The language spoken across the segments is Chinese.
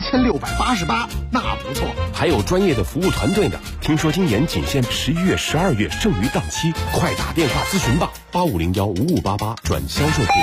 1688，那不错。 还有专业的服务团队呢。听说今年仅限11月、12月剩余档期，快打电话咨询吧，85015588转销售部。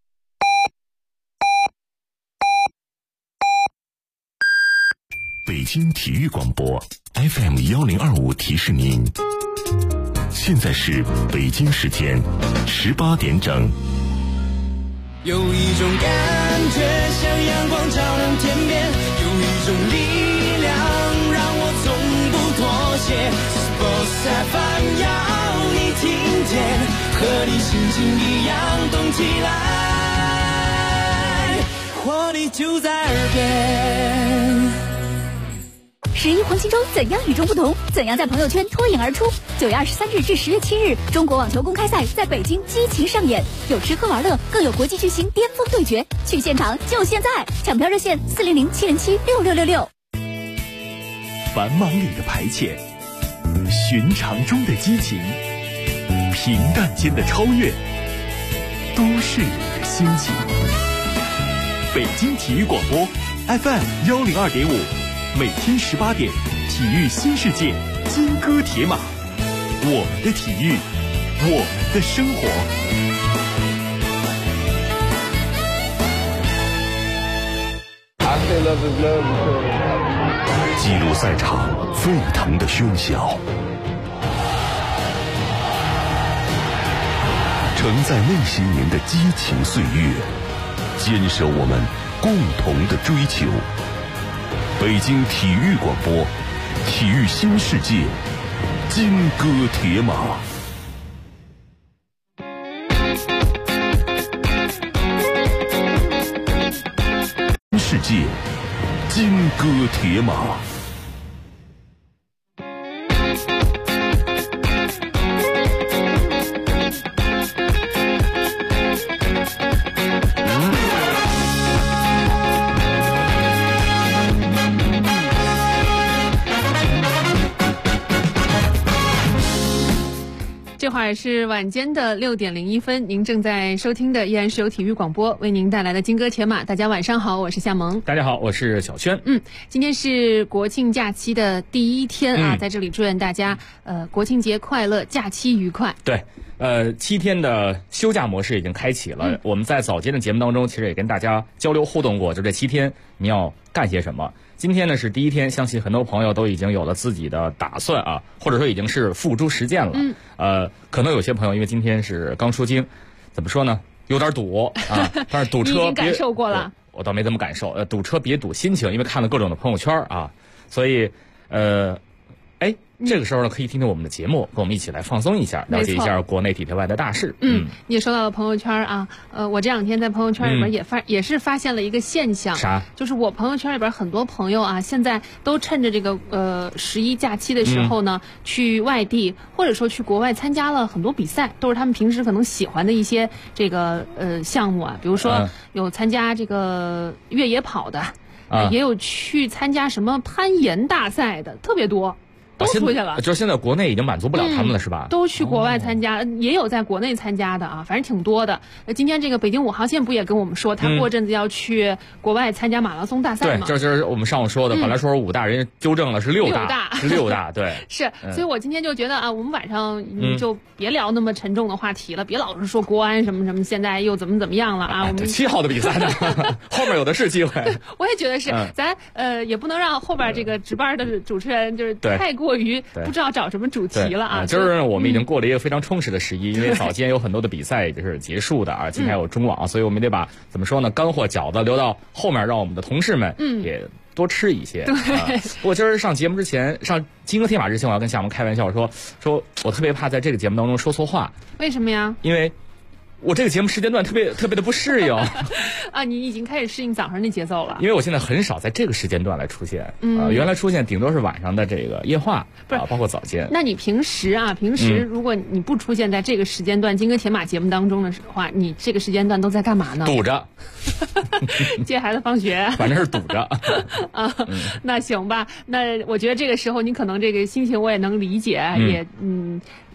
北京体育广播 FM1025提示您，现在是北京时间18点整。 有一种感觉像阳光照亮天边，有一种力量让我从不妥协。Sports FM 要你听见，和你心情一样动起来，活力就在耳边。 11黄金周怎样与众不同？怎样在朋友圈脱颖而出？9月23日至10月7日，中国网球公开赛在北京激情上演，有吃喝玩乐，更有国际巨星巅峰对决。去现场就现在，抢票热线400-707-6666。 繁忙里的排遣，寻常中的激情，平淡间的超越，都是你的心情。北京体育广播 FM102.5。每天18点，体育新世界，金戈铁马，我们的体育，我们的生活。 记录赛场沸腾的喧嚣，承载那些年的激情岁月，坚守我们共同的追求。北京体育广播，体育新世界，金戈铁马。世界，金戈铁马。 这会儿是晚间的6点01分，您正在收听的依然是由体育广播为您带来的金戈铁马。大家晚上好，我是夏萌。 大家好，我是小轩。 今天是国庆假期的第一天啊，在这里祝愿大家国庆节快乐，假期愉快。 对，7天的休假模式已经开启了。我们在早间的节目当中，其实也跟大家交流互动过，就这7天你要干些什么。今天呢是第一天，相信很多朋友都已经有了自己的打算啊，或者说已经是付诸实践了。可能有些朋友因为今天是刚出京，怎么说呢，有点堵啊，但是堵车你已经感受过了。 我倒没怎么感受，堵车别堵心情，因为看了各种的朋友圈啊，所以这个时候呢，可以听听我们的节目，跟我们一起来放松一下，了解一下国内体坛外的大事。 你也说到了朋友圈啊，我这两天在朋友圈里边也是发现了一个现象， 啥？ 就是我朋友圈里边很多朋友啊，现在都趁着这个11假期的时候呢，去外地或者说去国外参加了很多比赛，都是他们平时可能喜欢的一些这个项目啊，比如说有参加这个越野跑的，也有去参加什么攀岩大赛的，特别多。都出去了， 就是现在国内已经满足不了他们了，是吧？ 都去国外参加，也有在国内参加的啊，反正挺多的。今天这个北京5号线不也跟我们说，他过阵子要去国外参加马拉松大赛吗？ 对，就是我们上午说的，本来说是5大，人家纠正了是6大，是6大，对。 是，所以我今天就觉得啊，我们晚上就别聊那么沉重的话题了，别老是说国安什么什么，现在又怎么样了啊？我们 7号的比赛呢，后面有的是机会。 我也觉得是，咱也不能让后边这个值班的主持人就是太过于不知道找什么主题了啊。 今儿我们已经过了一个非常充实的11，因为早间有很多的比赛就是结束的啊，今天还有中网，所以我们得把怎么说呢，干货饺子留到后面，让我们的同事们也多吃一些。 对， 不过今儿上节目之前，上金戈铁马之前，我要跟夏萌开玩笑说我特别怕在这个节目当中说错话。 为什么呀？ 因为我这个节目时间段特别的不适应啊！你已经开始适应早上的节奏了。 因为我现在很少在这个时间段来出现，原来出现顶多是晚上的这个夜话，不是包括早间。 那你平时如果你不出现在这个时间段金戈铁马节目当中的话，你这个时间段都在干嘛呢？ 堵着， 接孩子放学， 反正是堵着啊。那行吧，那我觉得这个时候你可能这个心情我也能理解，也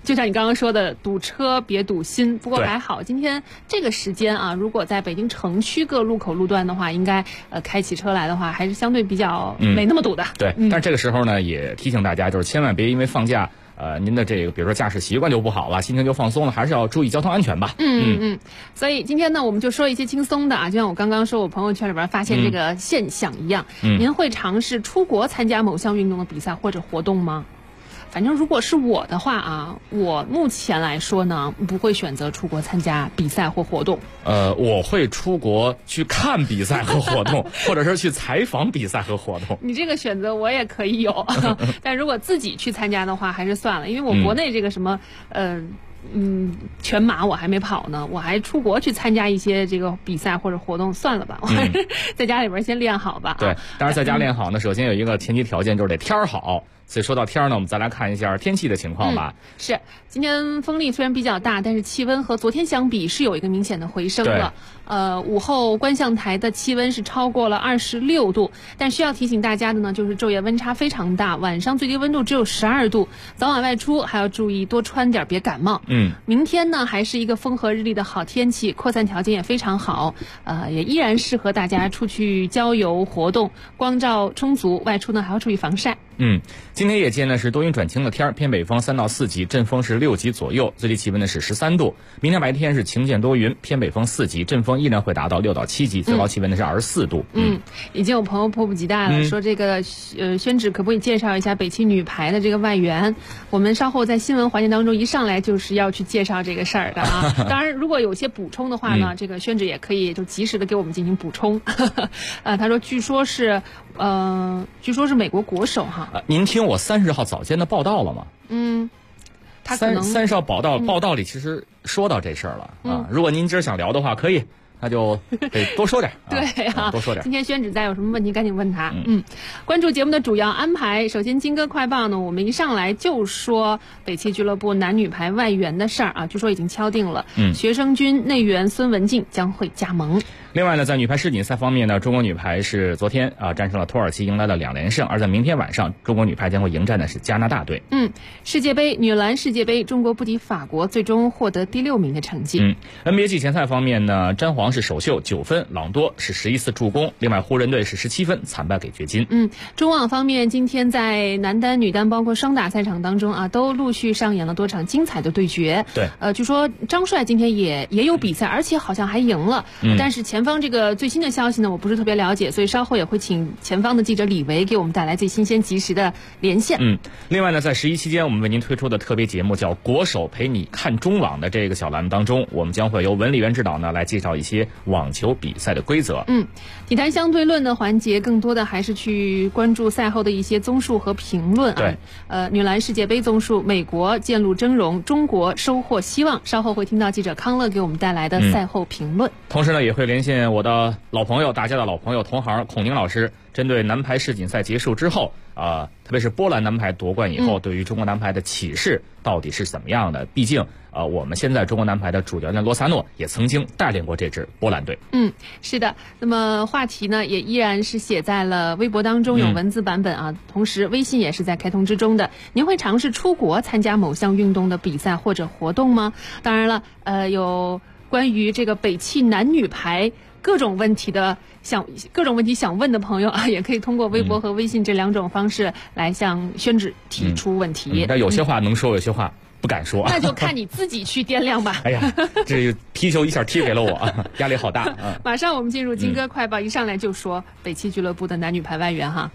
就像你刚刚说的，堵车别堵心。不过对还好，今天这个时间啊，如果在北京城区各路口路段的话，应该开起车来的话，还是相对比较没那么堵的。 对，但是这个时候呢，也提醒大家，就是千万别因为放假。您的这个，比如说驾驶习惯就不好了，心情就放松了，还是要注意交通安全吧。 所以今天呢，我们就说一些轻松的啊，就像我刚刚说我朋友圈里边发现这个现象一样。您会尝试出国参加某项运动的比赛或者活动吗？反正如果是我的话啊，我目前来说呢，不会选择出国参加比赛或活动。 我会出国去看比赛和活动，或者是去采访比赛和活动。 你这个选择我也可以有，但如果自己去参加的话，还是算了，因为我国内这个什么全马我还没跑呢，我还出国去参加一些这个比赛或者活动，算了吧，我还是在家里边先练好吧。 对，当然在家练好呢，首先有一个前提条件就是得天儿好。所以说到天儿呢，我们再来看一下天气的情况吧。 是，今天风力虽然比较大，但是气温和昨天相比是有一个明显的回升了。午后观象台的气温是超过了26度，但需要提醒大家的呢，就是昼夜温差非常大，晚上最低温度只有12度，早晚外出还要注意多穿点，别感冒。明天呢还是一个风和日丽的好天气，扩散条件也非常好，也依然适合大家出去郊游活动，光照充足，外出呢还要注意防晒。 今天夜间呢是多云转晴的天，偏北风3到4级，阵风是6级左右，最低气温呢是13度。明天白天是晴间多云，偏北风4级，阵风依然会达到6到7级，最高气温呢是24度。 已经有朋友迫不及待了，说这个宣芷可不可以介绍一下北汽女排的这个外援？我们稍后在新闻环节当中一上来就是要去介绍这个事儿的啊。当然，如果有些补充的话呢，这个宣芷也可以就及时的给我们进行补充。他说，据说是美国国手哈。 您听我30号早间的报道了吗？ 他可能 30号报道里其实说到这事儿了啊。如果您今儿想聊的话，可以。那就得多说点。 对啊， 多说点。 今天宣芷再有什么问题赶紧问他。关注节目的主要安排，首先金歌快报呢，我们一上来就说北汽俱乐部男女排外援的事儿啊，据说已经敲定了。学生军内援孙文静将会加盟。 另外呢，在女排世锦赛方面呢，中国女排是昨天战胜了土耳其，迎来了2连胜。而在明天晚上，中国女排将会迎战的是加拿大队。 世界杯女篮世界杯，中国不敌法国，最终获得第6名的成绩。 NBA 季前赛方面呢，詹皇是首秀9分，朗多是11次助攻，另外湖人队是17分，惨败给掘金。 中网方面，今天在男单、女单包括双打赛场当中啊，都陆续上演了多场精彩的对决。 对， 据说张帅今天也有比赛，而且好像还赢了。但是前方这个最新的消息呢，我不是特别了解，所以稍后也会请前方的记者李维给我们带来最新鲜及时的连线。 另外呢，在11期间，我们为您推出的特别节目叫《国手陪你看中网》的这个小栏目当中，我们将会由文理员指导呢来介绍一些网球比赛的规则。 体坛相对论的环节，更多的还是去关注赛后的一些综述和评论啊。 对， 女篮世界杯综述，美国渐露峥嵘，中国收获希望。稍后会听到记者康乐给我们带来的赛后评论。 同时呢，也会连线我的老朋友，大家的老朋友同行孔宁老师，针对男排世锦赛结束之后特别是波兰男排夺冠以后，对于中国男排的启示到底是怎么样的？毕竟我们现在中国男排的主教练罗萨诺也曾经带领过这支波兰队。 是的。那么话题呢，也依然是写在了微博当中，有文字版本啊。同时微信也是在开通之中的。您会尝试出国参加某项运动的比赛或者活动吗？当然了，有关于这个北汽男女排各种问题想问的朋友啊，也可以通过微博和微信这2种方式来向宣芷提出问题。 但有些话能说，有些话不敢说。 那就看你自己去掂量吧。 哎呀，这皮球一下踢给了我，压力好大。 马上我们进入金歌快报，一上来就说北汽俱乐部的男女排外援哈。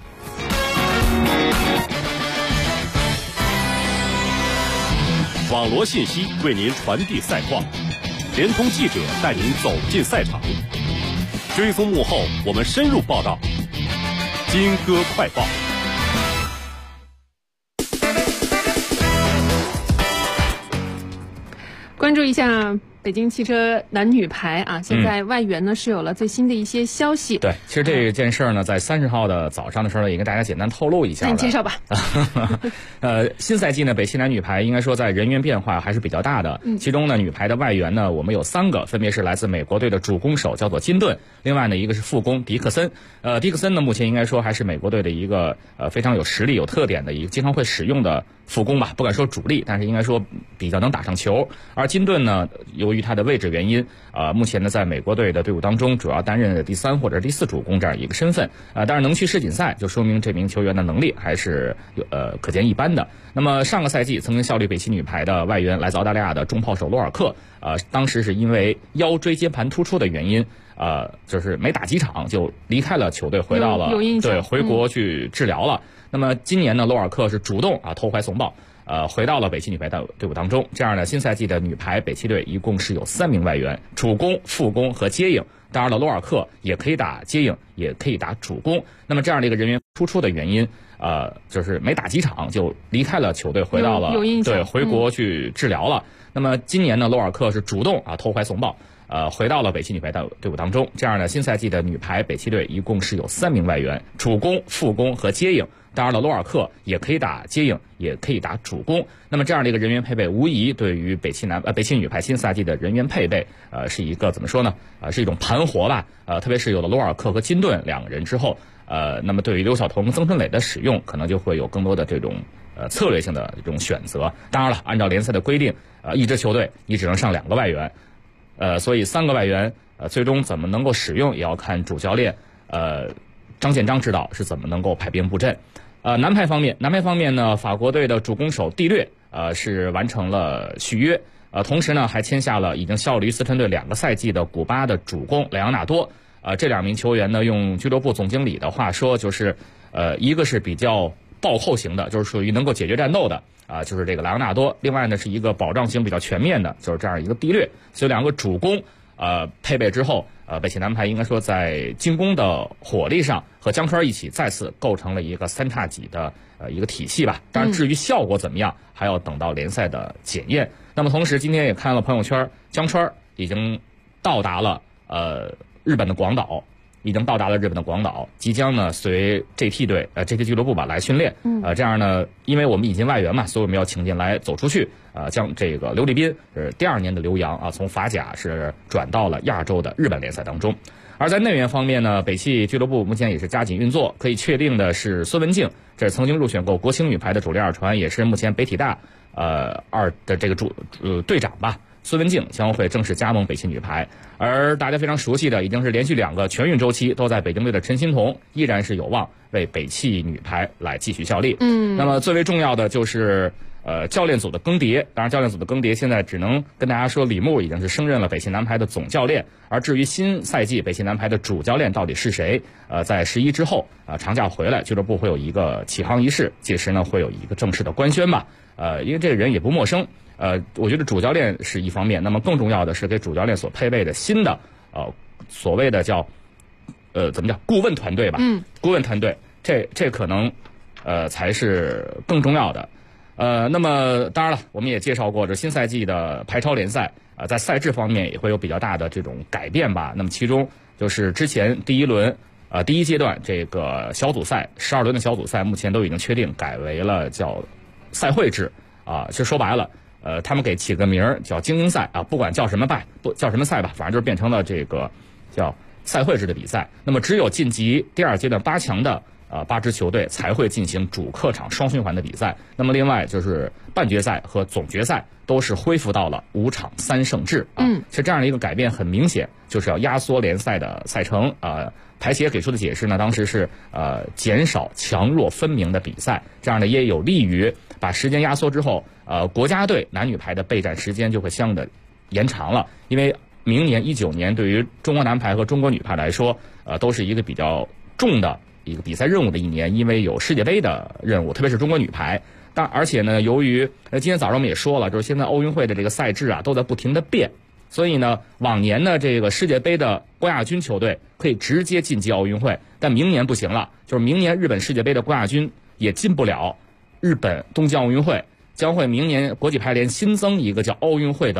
网罗信息为您传递赛况，联通记者带您走进赛场，追踪幕后，我们深入报道。金歌快报。 关注一下北京汽车男女排啊，现在外援呢是有了最新的一些消息。 对，其实这件事儿呢，在30号的早上的时候呢，也跟大家简单透露一下。 那你介绍吧。 新赛季呢，北汽男女排应该说在人员变化还是比较大的。其中呢，女排的外援呢，我们有3个，分别是来自美国队的主攻手叫做金顿，另外呢一个是副攻迪克森。迪克森呢目前应该说还是美国队的一个非常有实力、有特点的一个经常会使用的副攻吧，不敢说主力，但是应该说比较能打上球。而金顿呢，由于他的位置原因，目前呢在美国队的队伍当中主要担任第3或者第4主攻这样一个身份。当然能去世锦赛，就说明这名球员的能力还是可见一斑的。那么上个赛季曾经效力北汽女排的外援来自澳大利亚的中炮手罗尔克，当时是因为腰椎间盘突出的原因，就是没打几场就离开了球队，回到了对回国去治疗了。那么今年呢，罗尔克是主动投怀送抱，回到了北汽女排的队伍当中。这样呢，新赛季的女排北汽队一共是有3名外援，主攻、副攻和接应。当然了，罗尔克也可以打接应，也可以打主攻。那么这样的一个人员突出的原因，就是没打几场就离开了球队，回到了对回国去治疗了。那么今年呢，罗尔克是主动投怀送抱，回到了北汽女排的队伍当中。这样呢，新赛季的女排北汽队一共是有3名外援，主攻、副攻和接应。当然了，罗尔克也可以打接应，也可以打主攻。那么这样的一个人员配备，无疑对于北汽女排新赛季的人员配备，是一个怎么说呢？是一种盘活吧。特别是有了罗尔克和金顿2个人之后，那么对于刘晓彤、曾春磊的使用，可能就会有更多的这种策略性的这种选择。当然了，按照联赛的规定，一支球队你只能上2个外援，所以3个外援，最终怎么能够使用，也要看主教练张建章指导是怎么能够排兵布阵。男排方面呢，法国队的主攻手蒂略是完成了续约，同时呢还签下了已经效力于斯晨队2个赛季的古巴的主攻莱昂纳多。这2名球员呢，用俱乐部总经理的话说，就是一个是比较暴扣型的，就是属于能够解决战斗的就是这个莱昂纳多；另外呢是一个保障型比较全面的，就是这样一个蒂略。所以2个主攻配备之后，北汽男排应该说在进攻的火力上和江川一起再次构成了一个3叉戟的一个体系吧。当然至于效果怎么样，还要等到联赛的检验。那么同时今天也看了朋友圈，江川已经到达了日本的广岛，即将呢随 GT 队GT 俱乐部吧来训练。这样呢，因为我们引进外援嘛，所以我们要请进来走出去。将这个刘立斌是第2年的留洋从法甲是转到了亚洲的日本联赛当中。而在内援方面呢，北汽俱乐部目前也是加紧运作。可以确定的是，孙文静这是曾经入选过国青女排的主力2传，也是目前北体大2的这个队长吧。孙文静将会正式加盟北汽女排，而大家非常熟悉的已经是连续2个全运周期都在北京队的陈欣桐，依然是有望为北汽女排来继续效力。那么最为重要的就是教练组的更迭。当然教练组的更迭现在只能跟大家说，李牧已经是升任了北汽男排的总教练，而至于新赛季北汽男排的主教练到底是谁，在11之后长假回来，俱乐部会有一个启航仪式，届时呢会有一个正式的官宣吧。因为这个人也不陌生。我觉得主教练是一方面，那么更重要的是给主教练所配备的新的所谓的叫怎么叫顾问团队吧。顾问团队这可能才是更重要的。那么当然了，我们也介绍过这新赛季的排超联赛在赛制方面也会有比较大的这种改变吧。那么其中就是之前第一阶段这个小组赛12轮的小组赛，目前都已经确定改为了叫赛会制其实说白了他们给起个名儿叫精英赛不管叫什么赛吧，反正就是变成了这个叫赛会制的比赛。那么只有晋级第2阶段8强的8支球队才会进行主客场双循环的比赛。那么另外就是半决赛和总决赛都是恢复到了5场3胜制其实这样的一个改变很明显就是要压缩联赛的赛程排协给出的解释呢，当时是减少强弱分明的比赛，这样呢也有利于把时间压缩之后国家队男女排的备战时间就会相应的延长了。因为明年19年对于中国男排和中国女排来说都是一个比较重的一个比赛任务的一年，因为有世界杯的任务，特别是中国女排。而且呢，由于今天早上我们也说了，就是现在奥运会的这个赛制都在不停的变，所以呢，往年的这个世界杯的冠亚军球队可以直接晋级奥运会，但明年不行了，就是明年日本世界杯的冠亚军也进不了日本东京奥运会，将会明年国际排联新增一个叫奥运会的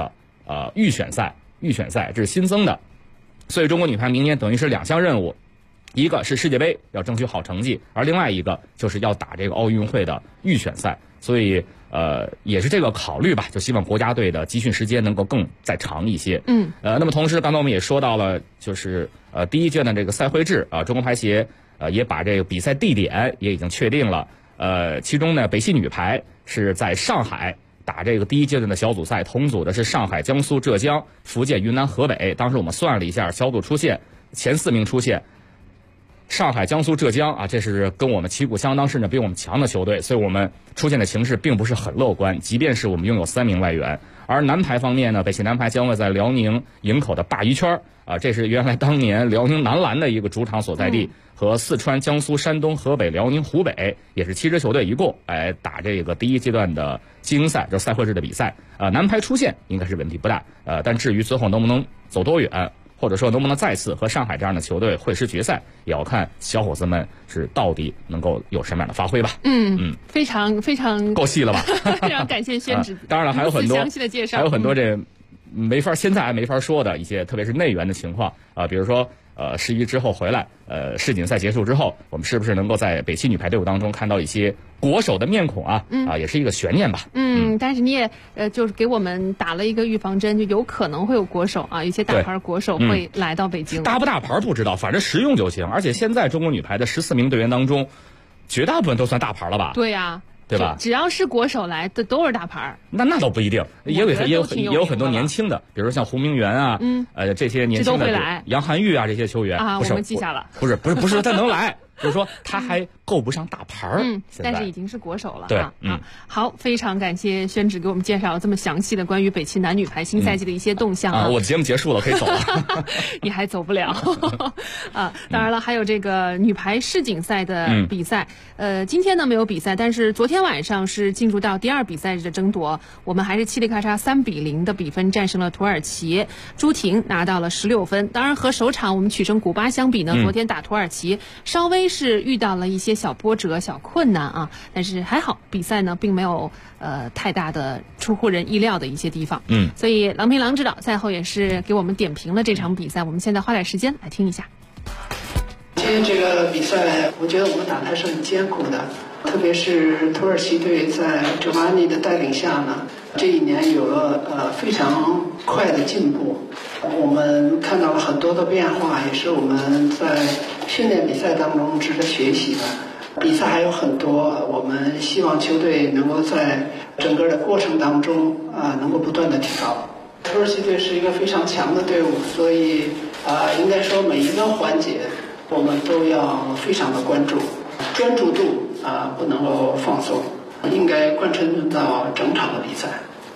预选赛，这是新增的。所以中国女排明年等于是2项任务，一个是世界杯要争取好成绩，而另外一个就是要打这个奥运会的预选赛。所以也是这个考虑吧，就希望国家队的集训时间能够更再长一些。那么同时刚才我们也说到了，就是第一阶段这个赛会制啊，中国排协也把这个比赛地点也已经确定了。其中呢，北系女排是在上海打这个第一阶段的小组赛，同组的是上海、江苏、浙江、福建、云南、河北。当时我们算了一下，小组出线前4名出现，上海、江苏、浙江啊，这是跟我们旗鼓相当甚至比我们强的球队，所以我们出现的形势并不是很乐观，即便是我们拥有3名外援。而男排方面呢，北系男排将会在辽宁营口的鲅鱼圈啊，这是原来当年辽宁男篮的一个主场所在地，和四川、江苏、山东、河北、辽宁、湖北也是7支球队一共来打这个第一阶段的精英赛，就是赛会制的比赛。男排出线应该是问题不大，但至于最后能不能走多远，或者说能不能再次和上海这样的球队会师决赛，也要看小伙子们是到底能够有什么样的发挥吧。 非常非常够细了吧？ 非常感谢宣指当然了，还有很多详细的介绍， 还有很多这现在还没法说的一些，特别是内援的情况比如说11之后回来，世锦赛结束之后，我们是不是能够在北系女排队伍当中看到一些国手的面孔也是一个悬念吧。 但是你也就是给我们打了一个预防针，就有可能会有国手啊，一些大牌国手会来到北京。 大不大牌不知道，反正实用就行。而且现在中国女排的14名队员当中，绝大部分都算大牌了吧？ 对呀。 对吧？ 只要是国手来的都是大牌。 那倒不一定，也有很多年轻的，比如像胡明元啊，这些年轻的杨涵玉啊，这些球员啊，我们记下了。 不是他能来，就是说他还够不上大牌但是已经是国手了。 对， 好，非常感谢宣指给我们介绍了这么详细的关于北汽男女排新赛季的一些动向我的节目结束了，可以走了。 你还走不了当然了，还有这个女排世锦赛的比赛。今天呢没有比赛，但是昨天晚上是进入到第2比赛日的争夺，我们还是嘁哩咔嚓3-0的比分战胜了土耳其，朱婷拿到了16分。当然和首场我们取胜古巴相比呢，昨天打土耳其稍微是遇到了一些小波折、小困难但是还好，比赛呢并没有太大的出乎人意料的一些地方。所以郎平郎指导赛后也是给我们点评了这场比赛。我们现在花点时间来听一下。 今天这个比赛，我觉得我们打的还是很艰苦的，特别是土耳其队在哲马尼的带领下呢，这一年有了非常快的进步。我们看到了很多的变化，也是我们在训练比赛当中值得学习的。比赛还有很多，我们希望球队能够在整个的过程当中能够不断的提高。土耳其队是一个非常强的队伍，所以应该说每一个环节我们都要非常的关注，专注度不能够放松，应该贯彻到整场的比赛。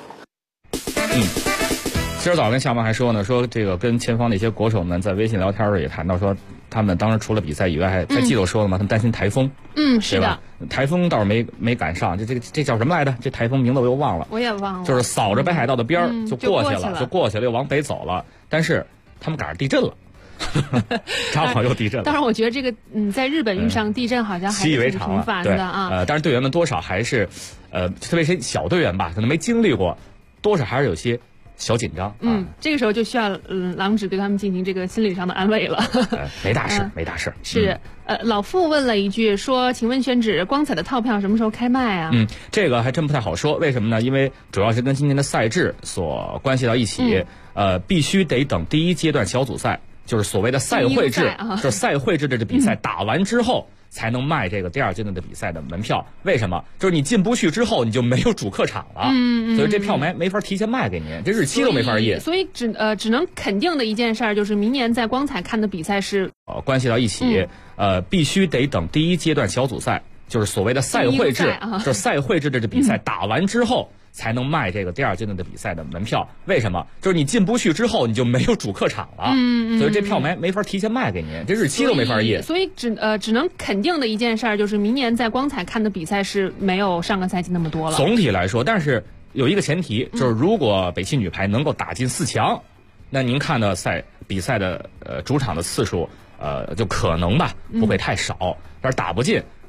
今儿早跟夏萌还说呢，说这个跟前方的一些国手们在微信聊天时也谈到说，他们当时除了比赛以外，还记得说了吗？他们担心台风。 是的， 台风倒是没赶上，这叫什么来着？这台风名字我又忘了。 我也忘了。 就是扫着北海道的边儿就过去了，又往北走了。但是他们赶上地震了。正好又地震了。 当然，我觉得这个在日本遇上地震好像还是挺频繁的但是队员们多少还是特别是小队员吧，可能没经历过，多少还是有些小紧张。 这个时候就需要郎指对他们进行这个心理上的安慰了。 没大事。 是老傅问了一句说，请问宣指，光彩的套票什么时候开卖啊？ 这个还真不太好说。为什么呢？因为主要是跟今年的赛制所关系到一起。必须得等第一阶段小组赛，就是所谓的赛会制，就是赛会制的这比赛打完之后，才能卖这个第2阶段的比赛的门票。为什么？就是你进不去之后，你就没有主客场了。所以这票没法提前卖给您，这日期都没法印。 所以只能肯定的一件事儿，就是明年在光彩看的比赛是关系到一起。必须得等第一阶段小组赛，就是所谓的赛会制，就是赛会制的这比赛打完之后，才能卖这个第2阶段的比赛的门票。为什么？就是你进不去之后，你就没有主客场了。所以这票没法提前卖给您，这日期都没法印。 所以只能肯定的一件事儿，就是明年在光彩看的比赛是没有上个赛季那么多了。 总体来说，但是有一个前提，就是如果北汽女排能够打进4强，那您看的比赛的主场的次数就可能吧不会太少。但是打不进，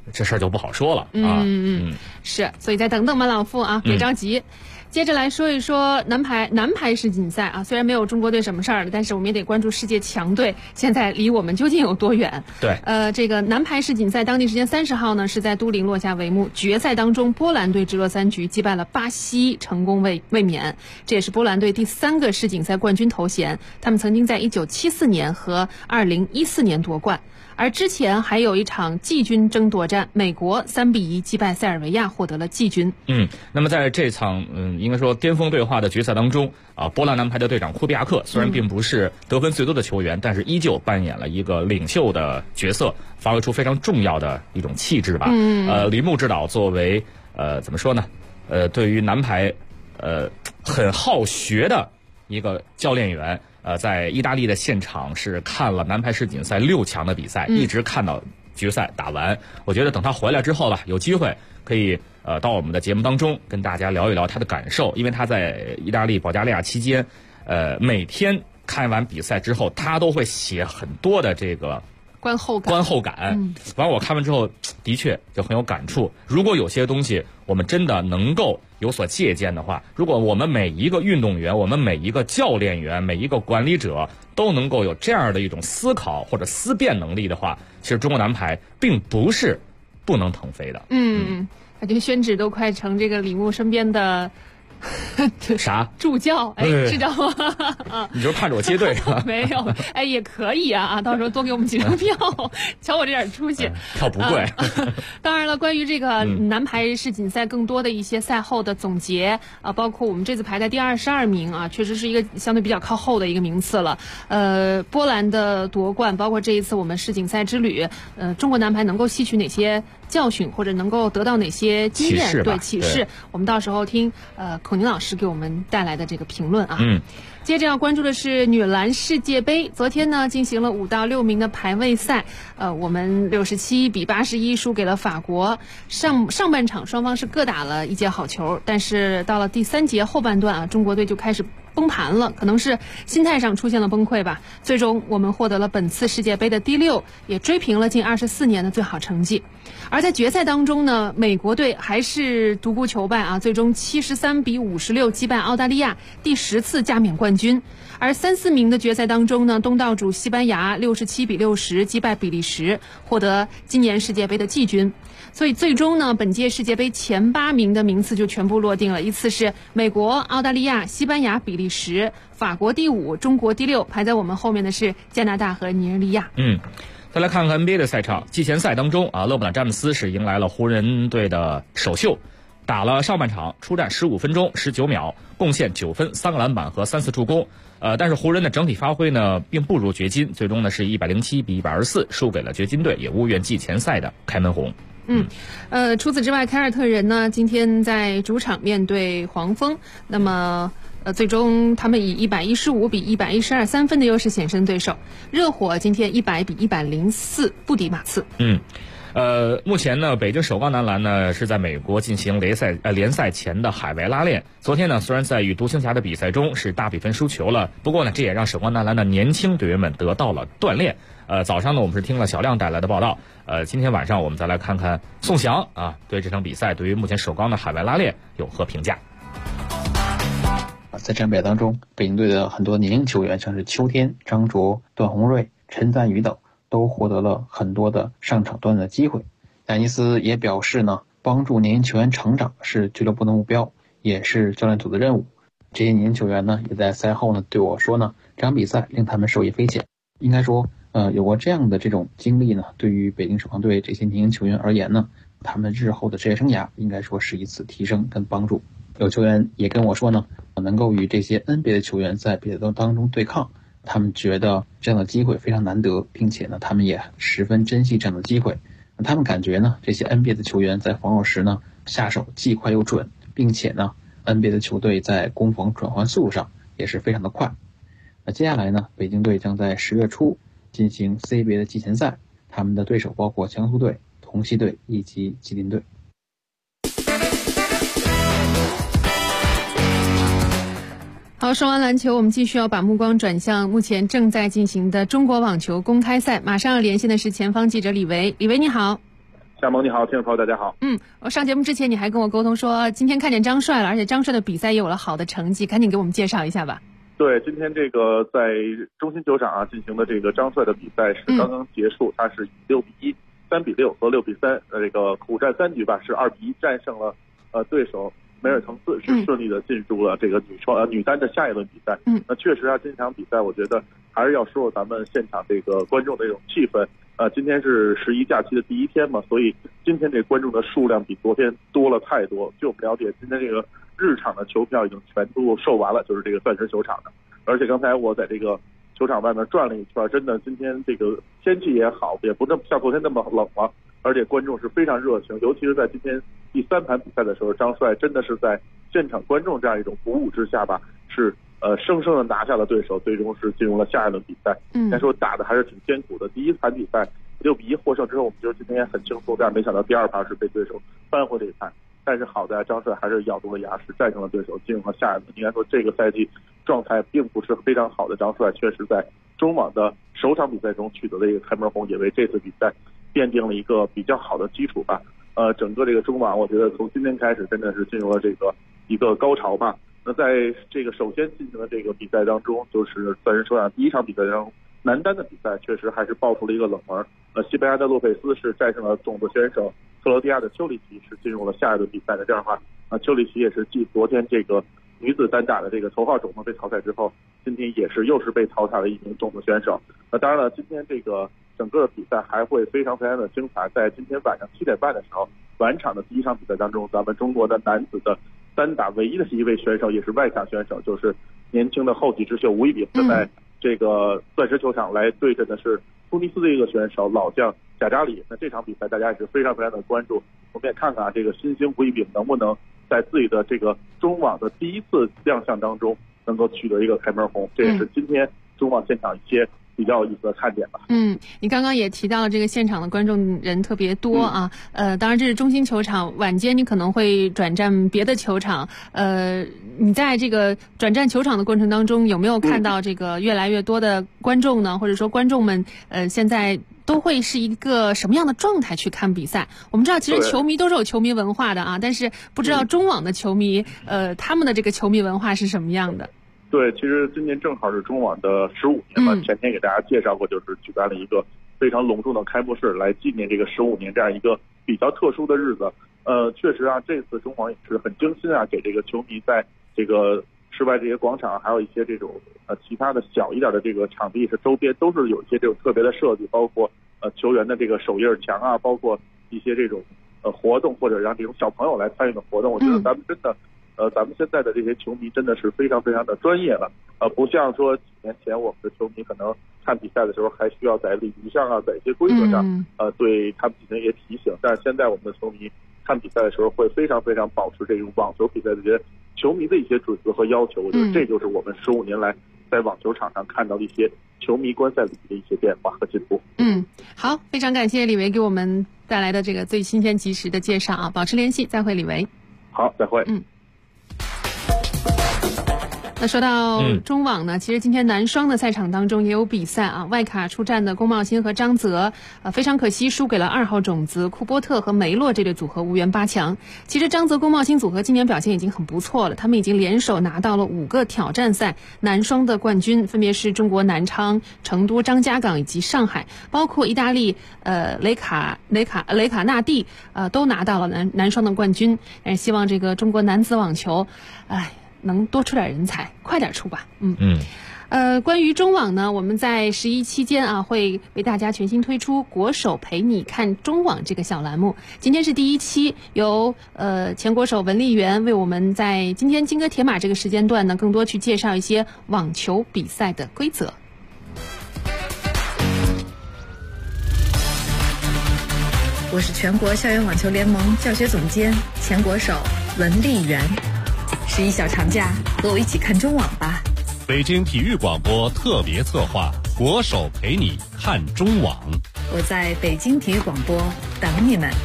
这事儿就不好说了啊。 是，所以再等等吧，老傅啊，别着急。接着来说一说男排世锦赛啊，虽然没有中国队什么事儿了，但是我们也得关注世界强队现在离我们究竟有多远。 对， 这个男排世锦赛当地时间30号呢是在都灵落下帷幕，决赛当中波兰队直落3局击败了巴西，成功卫冕，这也是波兰队第3个世锦赛冠军头衔，他们曾经在1974年和2014年夺冠。而之前还有一场季军争夺战，美国3-1击败塞尔维亚，获得了季军。 那么在这场应该说巅峰对话的决赛当中啊，波兰男排的队长库比亚克虽然并不是得分最多的球员，但是依旧扮演了一个领袖的角色，发挥出非常重要的一种气质吧。铃木指导作为怎么说呢？对于男排很好学的一个教练员。在意大利的现场是看了男排世锦赛6强的比赛，一直看到决赛打完。我觉得等他回来之后吧，有机会可以到我们的节目当中跟大家聊一聊他的感受，因为他在意大利保加利亚期间，每天看完比赛之后，他都会写很多的这个观后感。 完我看完之后的确就很有感触。如果有些东西我们真的能够有所借鉴的话，如果我们每一个运动员，我们每一个教练员，每一个管理者都能够有这样的一种思考或者思辨能力的话，其实中国男排并不是不能腾飞的。 感觉宣纸都快成这个李牧身边的啥助教，知道吗？ 你就是盼着我接队是吧？ 没有，也可以啊，到时候多给我们几张票，瞧我这点出息。 票不贵。 当然了，关于这个男排世锦赛更多的一些赛后的总结啊，包括我们这次排在第22名啊，确实是一个相对比较靠后的一个名次了。波兰的夺冠，包括这一次我们世锦赛之旅，中国男排能够吸取哪些教训，或者能够得到哪些经验？对，启示。我们到时候听孔宁老师给我们带来的这个评论啊。接着要关注的是女篮世界杯，昨天呢进行了5到6名的排位赛，我们67比81输给了法国。上半场双方是各打了一节好球，但是到了第3节后半段啊，中国队就开始崩盘了，可能是心态上出现了崩溃吧。最终我们获得了本次世界杯的第6，也追平了近24年的最好成绩。而在决赛当中呢，美国队还是独孤求败啊，最终73比56击败澳大利亚，第10次加冕冠军。而3、4名的决赛当中呢，东道主西班牙67比60击败比利时，获得今年世界杯的季军。所以最终呢，本届世界杯前8名的名次就全部落定了，依次是美国、澳大利亚、西班牙、比利时，法国第5，中国第6，排在我们后面的是加拿大和尼日利亚。 再来看看 NBA 的赛场，季前赛当中啊，勒布朗詹姆斯是迎来了湖人队的首秀，打了上半场，出战15分钟19秒，贡献9分、3个篮板和3次助攻。但是湖人的整体发挥呢，并不如掘金，最终呢是107比124输给了掘金队，也无缘季前赛的开门红。 除此之外，凯尔特人呢今天在主场面对黄蜂，那么最终他们以115比112 3分的优势险胜对手。热火今天100比104不敌马刺。 目前呢，北京首钢男篮呢是在美国进行联赛前的海外拉练。昨天呢，虽然在与独行侠的比赛中是大比分输球了，不过呢，这也让首钢男篮的年轻队员们得到了锻炼。早上呢，我们是听了小亮带来的报道。今天晚上我们再来看看宋翔啊，对这场比赛，对于目前首钢的海外拉练有何评价？ 在战比赛当中，北京队的很多年轻球员，像是邱天、张卓、段宏瑞、陈赞宇等，都获得了很多的上场锻炼的机会。戴尼斯也表示呢，帮助年轻球员成长是俱乐部的目标，也是教练组的任务。这些年轻球员呢，也在赛后呢对我说呢，这场比赛令他们受益匪浅。应该说，有过这样的这种经历呢，对于北京首钢队这些年轻球员而言呢，他们日后的职业生涯应该说是一次提升跟帮助。有球员也跟我说呢，能够与这些 NBA 的球员在比赛当中对抗，他们觉得这样的机会非常难得，并且呢，他们也十分珍惜这样的机会。他们感觉呢，这些 NBA 的球员在防守时呢，下手既快又准，并且呢 NBA 的球队在攻防转换速度上也是非常的快。那接下来呢，北京队将在10月初进行 CBA 的季前赛，他们的对手包括江苏队、同曦队以及吉林队。 好，说完篮球，我们继续要把目光转向目前正在进行的中国网球公开赛。马上要连线的是前方记者李维，李维你好。 夏萌你好，听众朋友大家好。 我上节目之前你还跟我沟通说今天看见张帅了，而且张帅的比赛也有了好的成绩，赶紧给我们介绍一下吧。 对，今天这个在中心球场进行的这个张帅的比赛是刚刚结束，他是以6比1、3比6和6比3这个苦战3局吧，是2比1战胜了对手梅尔滕斯，是顺利的进入了这个女单的下一轮比赛。那确实这场比赛我觉得还是要说咱们现场这个观众的这种气氛。今天是11假期的第一天嘛，所以今天这观众的数量比昨天多了太多。据我们了解，今天这个日场的球票已经全部售完了，就是这个钻石球场的。而且刚才我在这个球场外面转了一圈，真的今天这个天气也好，也不那么像昨天那么冷了，而且观众是非常热情，尤其是在今天第3盘比赛的时候，张帅真的是在现场观众这样一种鼓舞之下吧，是生生的拿下了对手，最终是进入了下一轮比赛。该说打的还是挺艰苦的。第一盘比赛6比1获胜之后，我们觉得今天也很轻松，但是没想到第2盘是被对手扳回了一盘。但是好在张帅还是咬住了牙齿，战胜了对手，进入了下一轮。应该说这个赛季状态并不是非常好的张帅，确实在中网的首场比赛中取得了一个开门红，也为这次比赛奠定了一个比较好的基础吧。整个这个中网，我觉得从今天开始真的是进入了这个一个高潮吧。那在这个首先进行的这个比赛当中，就是钻石球场第一场比赛当中，男单的比赛确实还是爆出了一个冷门。西班牙的洛佩斯是战胜了种子选手克罗地亚的丘里奇，是进入了下一轮比赛的。这样的话，丘里奇也是继昨天这个女子单打的这个头号种子被淘汰之后，今天又是被淘汰了一名种子选手。当然了，今天这个整个比赛还会非常非常的精彩。在今天晚上7点半的时候，晚场的第一场比赛当中，咱们中国的男子的单打唯一的一位选手，也是外卡选手，就是年轻的后起之秀吴一丙，在这个钻石球场来对阵的是突尼斯的一个选手老将贾扎里。那这场比赛大家也是非常非常的关注，我们也看看这个新星吴一丙能不能在自己的这个中网的第一次亮相当中能够取得一个开门红，这也是今天中网现场一些比较有意思的看点吧。 你刚刚也提到了这个现场的观众人特别多啊。当然这是中心球场，晚间你可能会转战别的球场。你在这个转战球场的过程当中，有没有看到这个越来越多的观众呢？或者说观众们现在都会是一个什么样的状态去看比赛？我们知道其实球迷都是有球迷文化的啊，但是不知道中网的球迷他们的这个球迷文化是什么样的？ 对，其实今年正好是中网的15年嘛，前天给大家介绍过，就是举办了一个非常隆重的开幕式，来纪念这个15年这样一个比较特殊的日子。确实这次中网也是很精心给这个球迷在这个室外这些广场，还有一些这种其他的小一点的这个场地是周边都是有一些这种特别的设计，包括球员的这个手印墙啊，包括一些这种活动，或者让这种小朋友来参与的活动。我觉得咱们真的咱们现在的这些球迷真的是非常非常的专业了，不像说几年前我们的球迷可能看比赛的时候还需要在礼仪上在一些规则上对他们进行一些提醒，但是现在我们的球迷看比赛的时候会非常非常保持这种网球比赛的这些球迷的一些准则和要求。我觉得这就是我们15年来在网球场上看到的一些球迷观赛礼仪的一些变化和进步。 好，非常感谢李维给我们带来的这个最新鲜及时的介绍啊！保持联系，再会，李维。 好，再会。 那说到中网呢，其实今天男双的赛场当中也有比赛啊。外卡出战的龚茂鑫和张泽，非常可惜输给了2号种子库波特和梅洛这对组合，无缘8强。其实张泽龚茂鑫组合今年表现已经很不错了，他们已经联手拿到了5个挑战赛男双的冠军，分别是中国南昌、成都张家港以及上海，包括意大利雷卡纳蒂都拿到了男双的冠军。希望这个中国男子网球，能多出点人才，快点出吧。关于中网呢，我们在11期间会为大家全新推出国手陪你看中网这个小栏目。今天是第1期，由前国手文丽媛为我们在今天金戈铁马这个时间段呢，更多去介绍一些网球比赛的规则。 我是全国校园网球联盟教学总监前国手文丽媛。11小长假，和我一起看中网吧。 北京体育广播特别策划，国手陪你看中网。 我在北京体育广播等你们。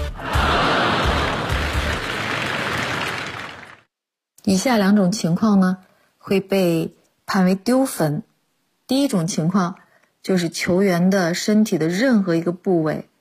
以下2种情况呢，会被判为丢分。第一种情况就是球员的身体的任何一个部位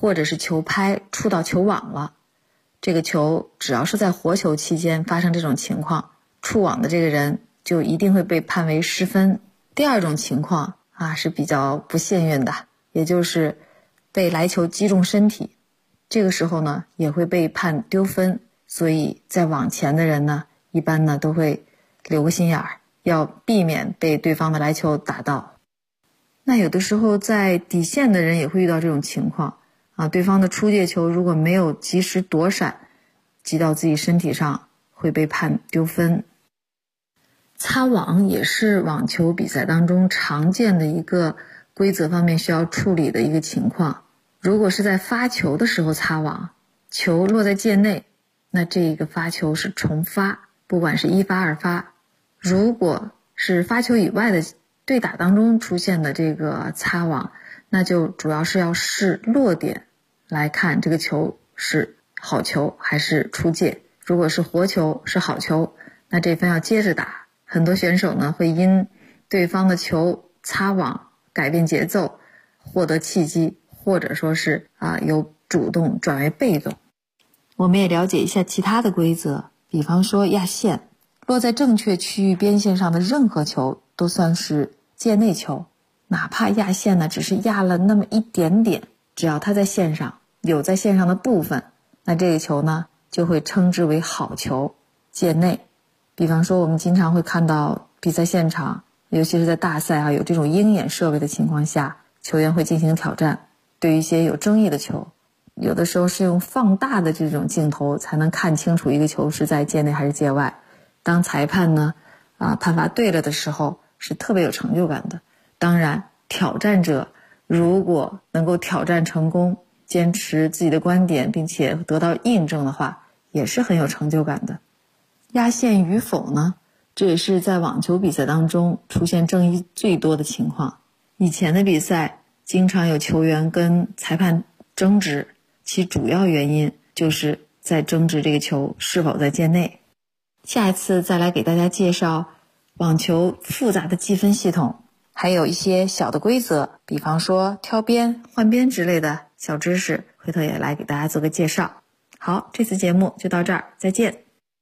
或者是球拍触到球网了，这个球只要是在活球期间发生这种情况，触网的这个人就一定会被判为失分。第二种情况是比较不幸运的，也就是被来球击中身体，这个时候呢也会被判丢分。所以在网前的人呢，一般呢都会留个心眼儿，要避免被对方的来球打到。那有的时候在底线的人也会遇到这种情况对方的出界球如果没有及时躲闪，击到自己身体上，会被判丢分。擦网也是网球比赛当中常见的一个规则方面需要处理的一个情况。如果是在发球的时候擦网，球落在界内，那这个发球是重发，不管是一发二发。如果是发球以外的对打当中出现的这个擦网，那就主要是要视落点来看这个球是好球还是出界。如果是活球是好球，那这分要接着打。很多选手呢会因对方的球擦网改变节奏，获得契机，或者说是由主动转为被动。我们也了解一下其他的规则，比方说压线，落在正确区域边线上的任何球都算是界内球，哪怕压线呢只是压了那么一点点，只要它在线上，有在线上的部分，那这个球呢就会称之为好球，界内。比方说我们经常会看到比赛现场，尤其是在大赛有这种鹰眼设备的情况下，球员会进行挑战。对于一些有争议的球，有的时候是用放大的这种镜头才能看清楚一个球是在界内还是界外。当裁判呢判罚对了的时候，是特别有成就感的。当然挑战者如果能够挑战成功，坚持自己的观点并且得到印证的话，也是很有成就感的。压线与否呢，这也是在网球比赛当中出现争议最多的情况。以前的比赛经常有球员跟裁判争执，其主要原因就是在争执这个球是否在界内。下一次再来给大家介绍网球复杂的计分系统，还有一些小的规则，比方说挑边、换边之类的小知识，回头也来给大家做个介绍。好，这次节目就到这儿，再见。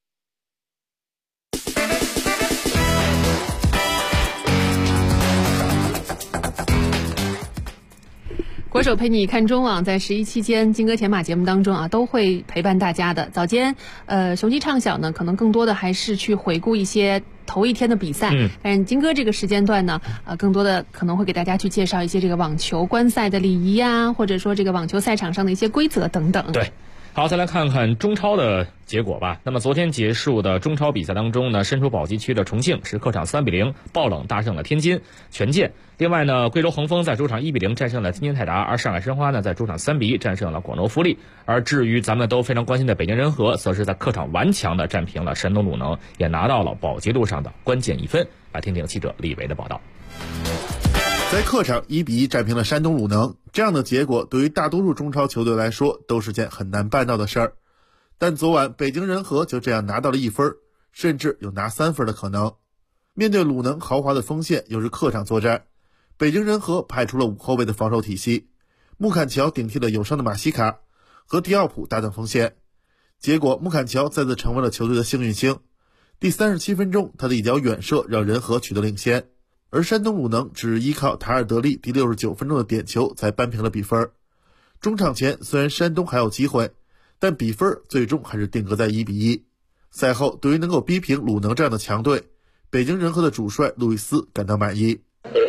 国手陪你看中网在11期间金戈铁马节目当中都会陪伴大家的。早间雄鸡畅晓呢，可能更多的还是去回顾一些头一天的比赛，但是金戈这个时间段呢更多的可能会给大家去介绍一些这个网球观赛的礼仪或者说这个网球赛场上的一些规则等等。对， 好，再来看看中超的结果吧。那么昨天结束的中超比赛当中呢，身处保级区的重庆是客场3-0爆冷大胜了天津权健。另外呢，贵州恒丰在主场1-0战胜了天津泰达，而上海申花呢在主场3-1战胜了广州富力。而至于咱们都非常关心的北京人和，则是在客场顽强的战平了山东鲁能，也拿到了保级路上的关键1分。来听听记者李维的报道。 在客场1-1战平了山东鲁能，这样的结果对于大多数中超球队来说都是件很难办到的事儿。但昨晚北京人和就这样拿到了1分，甚至有拿3分的可能。面对鲁能豪华的锋线，又是客场作战，北京人和派出了5后卫的防守体系，穆坎乔顶替了有伤的马西卡，和迪奥普搭档锋线。结果穆坎乔再次成为了球队的幸运星，第37分钟他的一脚远射让人和取得领先。而山东鲁能只依靠塔尔德利第69分钟的点球才扳平了比分。中场前虽然山东还有机会，但比分最终还是定格在1-1。赛后对于能够逼平鲁能这样的强队，北京人和的主帅路易斯感到满意。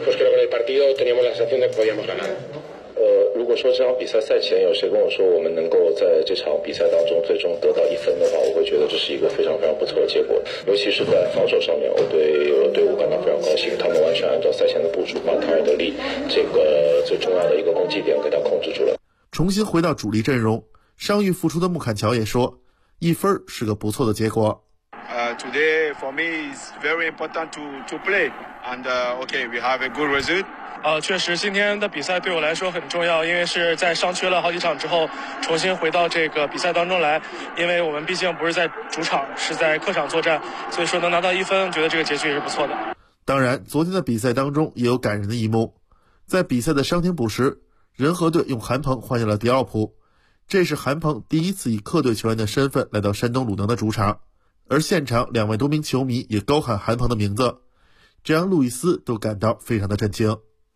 如果说这场比赛赛前有谁跟我说我们能够在这场比赛当中最终得到1分的话，我会觉得这是一个非常非常不错的结果。尤其是在防守上面，我对我的队伍感到非常高兴，他们完全按照赛前的部署，把塔尔德利这个最重要的一个攻击点给他控制住了。 重新回到主力阵容，伤愈复出的穆坎乔也说，1分是个不错的结果。 Today for me is very important to play and okay we have a good result。 确实今天的比赛对我来说很重要，因为是在伤缺了好几场之后重新回到这个比赛当中来，因为我们毕竟不是在主场，是在客场作战，所以说能拿到1分，觉得这个结局也是不错的。 当然昨天的比赛当中也有感人的一幕，在比赛的伤停补时， 人和队用韩鹏换下了迪奥普，这是韩鹏第一次以客队球员的身份来到山东鲁能的主场，而现场2万多名球迷也高喊韩鹏的名字，这让路易斯都感到非常的震惊。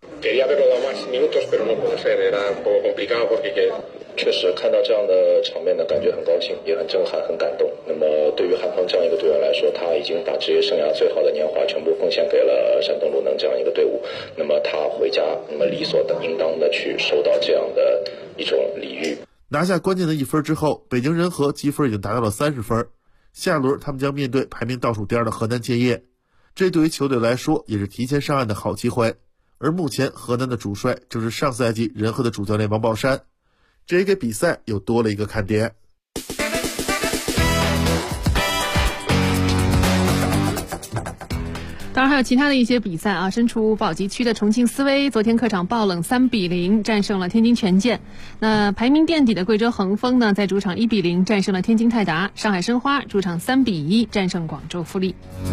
确实看到这样的场面呢，感觉很高兴，也很震撼，很感动。那么对于韩鹏这样一个队员来说，他已经把职业生涯最好的年华全部奉献给了山东鲁能这样一个队伍。那么他回家，那么理所应当的去受到这样的一种礼遇。 拿下关键的1分之后，北京人和积分已经达到了30分，下轮他们将面对排名倒数第2的河南建业，这对于球队来说也是提前上岸的好机会。而目前河南的主帅正是上赛季人和的主教练王宝山，这也给比赛又多了一个看点。 当然还有其他的一些比赛啊，身处保级区的重庆斯威昨天客场爆冷3-0战胜了天津权健。那排名垫底的贵州恒丰呢，在主场1-0战胜了天津泰达。上海申花主场3-1战胜广州富力。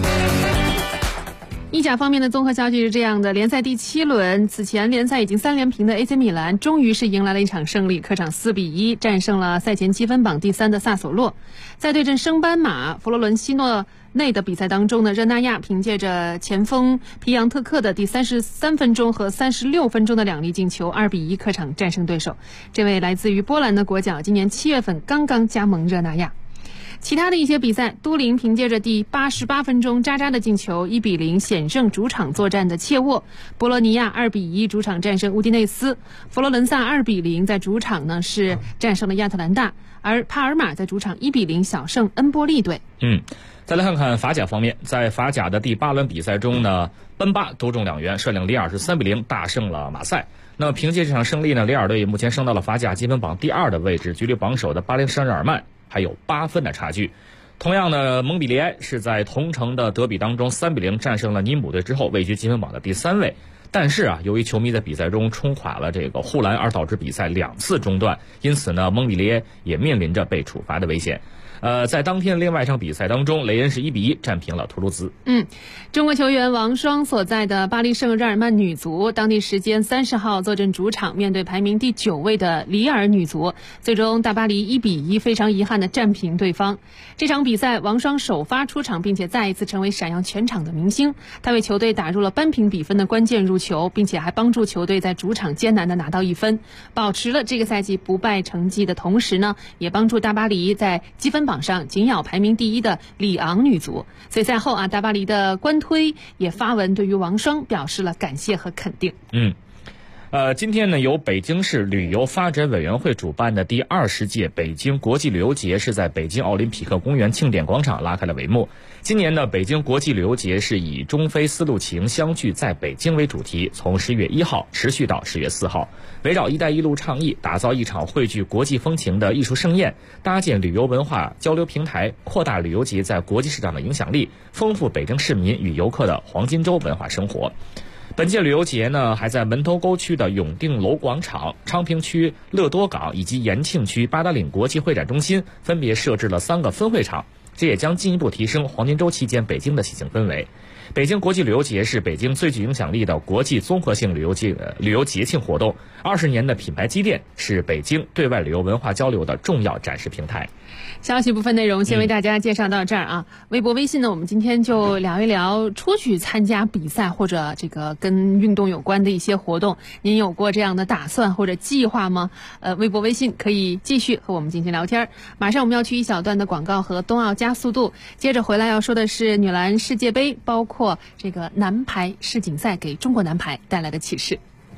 意甲方面的综合消息是这样的，联赛第7轮，此前联赛已经3连平的 AC 米兰终于是迎来了一场胜利，客场4-1战胜了赛前积分榜第3的萨索洛。在对阵升班马佛罗伦西诺内的比赛当中呢，热那亚凭借着前锋皮扬特克的第33分钟和36分钟的2粒进球，2-1客场战胜对手。这位来自于波兰的国脚今年7月份刚刚加盟热那亚。其他的一些比赛，都灵凭借着第88分钟渣渣的进球1-0险胜主场作战的切沃。博洛尼亚2-1主场战胜乌迪内斯。佛罗伦萨2-0在主场呢是战胜了亚特兰大，而帕尔马在主场1-0小胜恩波利队。 再来看看法甲方面，在法甲的第8轮比赛中呢，奔巴独中2元，率领里尔是3-0大胜了马赛。那么凭借这场胜利呢，里尔队目前升到了法甲积分榜第2的位置，距离榜首的巴黎圣日耳曼还有8分的差距。同样的，蒙彼利埃是在同城的德比当中3-0战胜了尼姆队之后，位居积分榜的第3位。但是啊，由于球迷在比赛中冲垮了这个护栏，而导致比赛2次中断，因此呢，蒙彼利埃也面临着被处罚的危险。在当天另外一场比赛当中，雷恩是1-1战平了图卢兹。 中国球员王霜所在的巴黎圣日耳曼女足，当地时间30号坐镇主场，面对排名第9位的里尔女足，最终大巴黎1-1非常遗憾的战平对方。这场比赛，王霜首发出场，并且再一次成为闪耀全场的明星。他为球队打入了扳平比分的关键入球，并且还帮助球队在主场艰难的拿到1分，保持了这个赛季不败成绩的同时呢，也帮助大巴黎在积分榜上紧咬排名第1的里昂女足。所以赛后啊，大巴黎的官推也发文对于王霜表示了感谢和肯定。 今天呢，由北京市旅游发展委员会主办的第20届北京国际旅游节是在北京奥林匹克公园庆典广场拉开了帷幕。今年的北京国际旅游节是以中非丝路情相聚在北京为主题，从10月1号持续到10月4号，围绕一带一路倡议，打造一场汇聚国际风情的艺术盛宴，搭建旅游文化交流平台，扩大旅游节在国际市场的影响力，丰富北京市民与游客的黄金周文化生活。本届旅游节呢，还在门头沟区的永定楼广场、昌平区乐多港以及延庆区八达岭国际会展中心分别设置了3个分会场，这也将进一步提升黄金周期间北京的喜庆氛围。北京国际旅游节是北京最具影响力的国际综合性旅游节庆活动，20年的品牌积淀，是北京对外旅游文化交流的重要展示平台。 消息部分内容先为大家介绍到这儿啊。微博微信呢，我们今天就聊一聊出去参加比赛或者这个跟运动有关的一些活动，您有过这样的打算或者计划吗？微博微信可以继续和我们进行聊天。马上我们要去一小段的广告和冬奥加速度，接着回来要说的是女篮世界杯，包括这个男排世锦赛给中国男排带来的启示。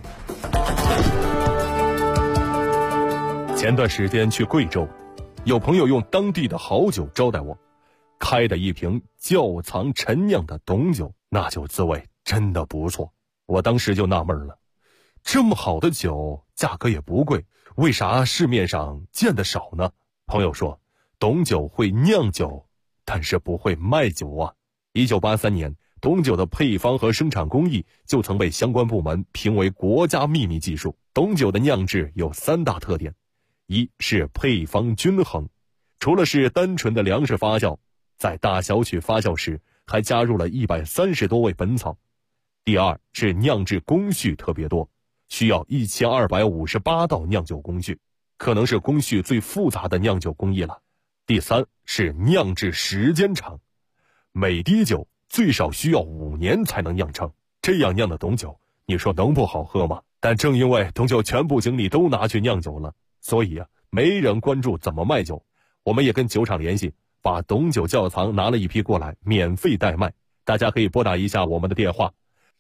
前段时间去贵州，有朋友用当地的好酒招待我，开的一瓶窖藏陈酿的董酒，那酒滋味真的不错。我当时就纳闷了，这么好的酒价格也不贵，为啥市面上见得少呢？朋友说，董酒会酿酒，但是不会卖酒啊。1983年，董酒的配方和生产工艺就曾被相关部门评为国家秘密技术。董酒的酿制有3大特点，一是配方均衡，除了是单纯的粮食发酵，在大小曲发酵时还加入了130多味本草。第二是酿制工序特别多， 需要1258道酿酒工序，可能是工序最复杂的酿酒工艺了。第3是酿制时间长，每滴酒最少需要5年才能酿成，这样酿的董酒，你说能不好喝吗？但正因为董酒全部精力都拿去酿酒了，所以没人关注怎么卖酒。我们也跟酒厂联系，把董酒窖藏拿了一批过来，免费代卖。大家可以拨打一下我们的电话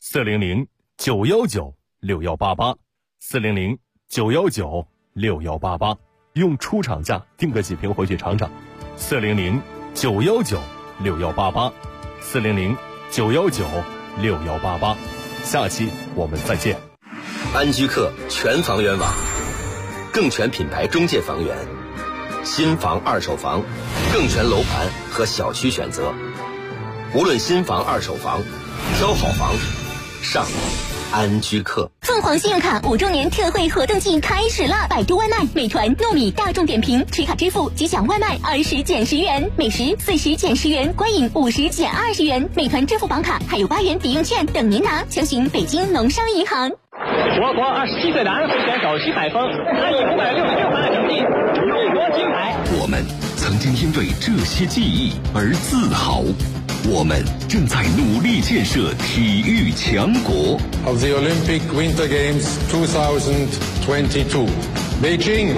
400-919-6188，400-919-6188，用出厂价订个几瓶回去尝尝。400-919-6188，400-919-6188。下期我们再见。 安居客全房源网，更全品牌中介房源，新房二手房，更全楼盘和小区选择。无论新房二手房，挑好房上安居客。 凤凰信用卡5周年特惠活动季开始了！百度外卖、美团、糯米、大众点评持卡支付即享外卖20减10元，美食40减10元，观影50减20元。美团支付宝卡还有8元抵用券等您拿，详询北京农商银行。 我国27岁的安徽选手徐海峰，他以566分的成绩勇夺金牌。 我们曾经因为这些记忆而自豪，我们正在努力建设体育强国。 Of the Olympic Winter Games 2022, Beijing.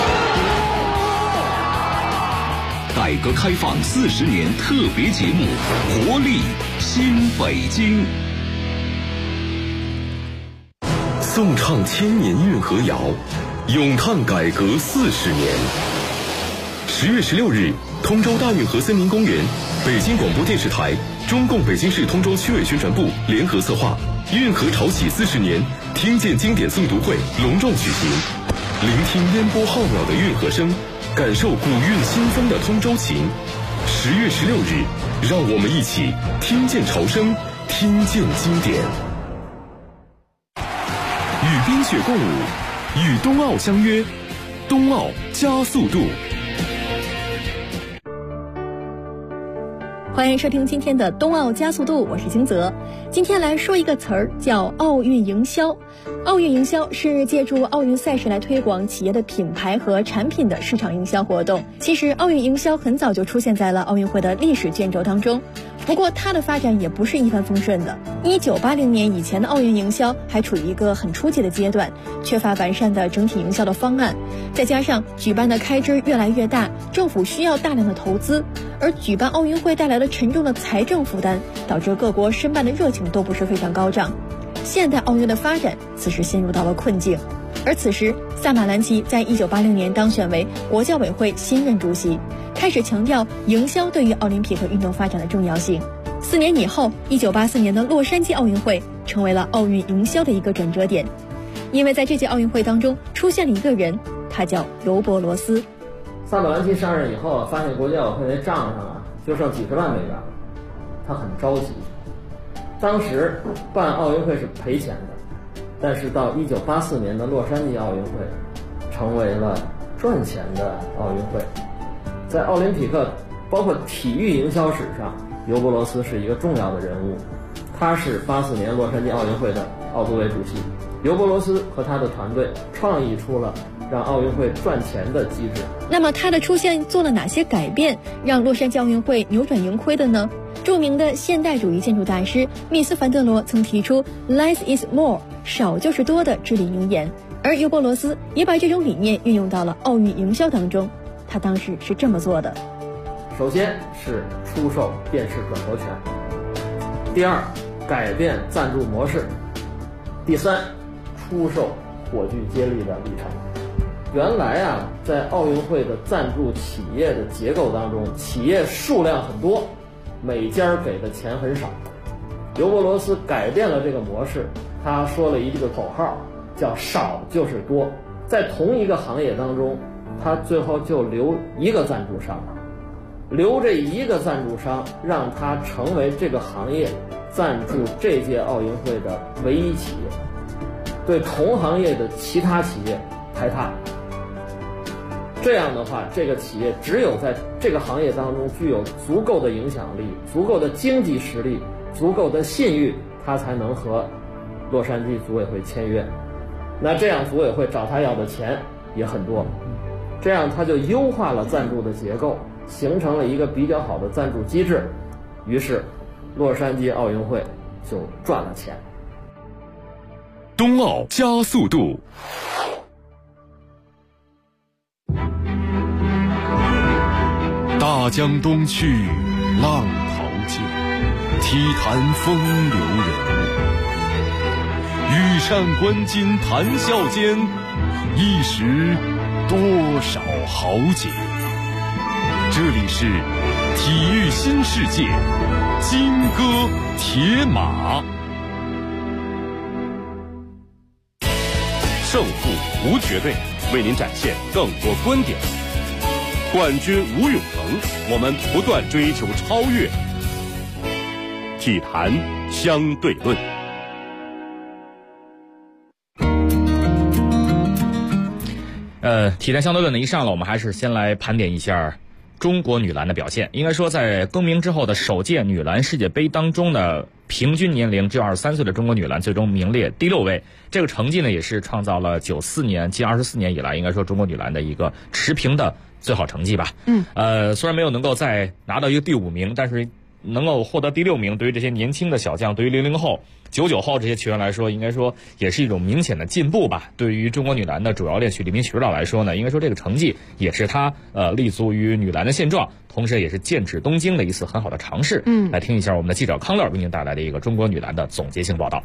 改革开放40年特别节目，活力新北京。颂唱千年运河谣，咏叹改革40年。10月16日，通州大运河森林公园，北京广播电视台、中共北京市通州区委宣传部联合策划运河潮起40年听见经典诵读会隆重举行，聆听烟波浩渺的运河声，感受古韵新风的通州情。10月16日，让我们一起听见潮声，听见经典。与冰雪共舞，与冬奥相约，冬奥加速度。 欢迎收听今天的冬奥加速度，我是金泽。今天来说一个词儿，叫奥运营销。奥运营销是借助奥运赛事来推广企业的品牌和产品的市场营销活动。其实奥运营销很早就出现在了奥运会的历史卷轴当中，不过它的发展也不是一帆风顺的。1980年以前的奥运营销还处于一个很初级的阶段，缺乏完善的整体营销的方案，再加上举办的开支越来越大，政府需要大量的投资，而举办奥运会带来的沉重的财政负担，导致各国申办的热情都不是非常高涨。现代奥运的发展此时陷入到了困境，而此时萨马兰奇在1980年当选为国教委会新任主席，开始强调营销对于奥林匹克运动发展的重要性。4年以后，1984年的洛杉矶奥运会成为了奥运营销的一个转折点，因为在这届奥运会当中出现了一个人，他叫尤伯罗斯。 萨马兰奇上任以后，发现国际奥委会的账上就剩几十万美元了，他很着急。当时办奥运会是赔钱的，但是到1984年的洛杉矶奥运会成为了赚钱的奥运会。在奥林匹克包括体育营销史上，尤伯罗斯是一个重要的人物，他是84年洛杉矶奥运会的奥组委主席。尤伯罗斯和他的团队创意出了让奥运会赚钱的机制。 那么他的出现做了哪些改变，让洛杉矶奥运会扭转盈亏的呢？著名的现代主义建筑大师密斯凡德罗曾提出 Less is more， 少就是多的至理名言，而尤伯罗斯也把这种理念运用到了奥运营销当中。他当时是这么做的： 首先是出售电视转播权，第二改变赞助模式，第三出售火炬接力的里程。原来在奥运会的赞助企业的结构当中，企业数量很多，每家给的钱很少。尤伯罗斯改变了这个模式，他说了一句口号，叫少就是多。在同一个行业当中，他最后就留一个赞助商，留这一个赞助商，让他成为这个行业赞助这届奥运会的唯一企业，对同行业的其他企业排他。这样的话，这个企业只有在这个行业当中具有足够的影响力、足够的经济实力、足够的信誉，他才能和洛杉矶组委会签约。 那这样组委会找他要的钱也很多，这样他就优化了赞助的结构，形成了一个比较好的赞助机制，于是洛杉矶奥运会就赚了钱。 冬奥加速度。大江东去，浪淘尽，体坛风流人物。羽扇纶巾谈笑间，一时多少豪杰。这里是体育新世界，金戈铁马。胜负无绝对，为您展现更多观点。冠军无永恒，我们不断追求超越。体坛相对论。 体坛相对论呢一上了，我们还是先来盘点一下中国女篮的表现。应该说，在更名之后的首届女篮世界杯当中呢，平均年龄只有23岁的中国女篮最终名列第6位。这个成绩呢，也是创造了94年近24年以来，应该说中国女篮的一个持平的最好成绩吧。虽然没有能够再拿到一个第5名，但是能够获得第6名，对于这些年轻的小将，对于00后、99后这些球员来说，应该说也是一种明显的进步吧。对于中国女篮的主教练许立民许指导来说呢，应该说这个成绩也是他立足于女篮的现状，同时也是剑指东京的一次很好的尝试。来听一下我们的记者康乐为您带来的一个中国女篮的总结性报道。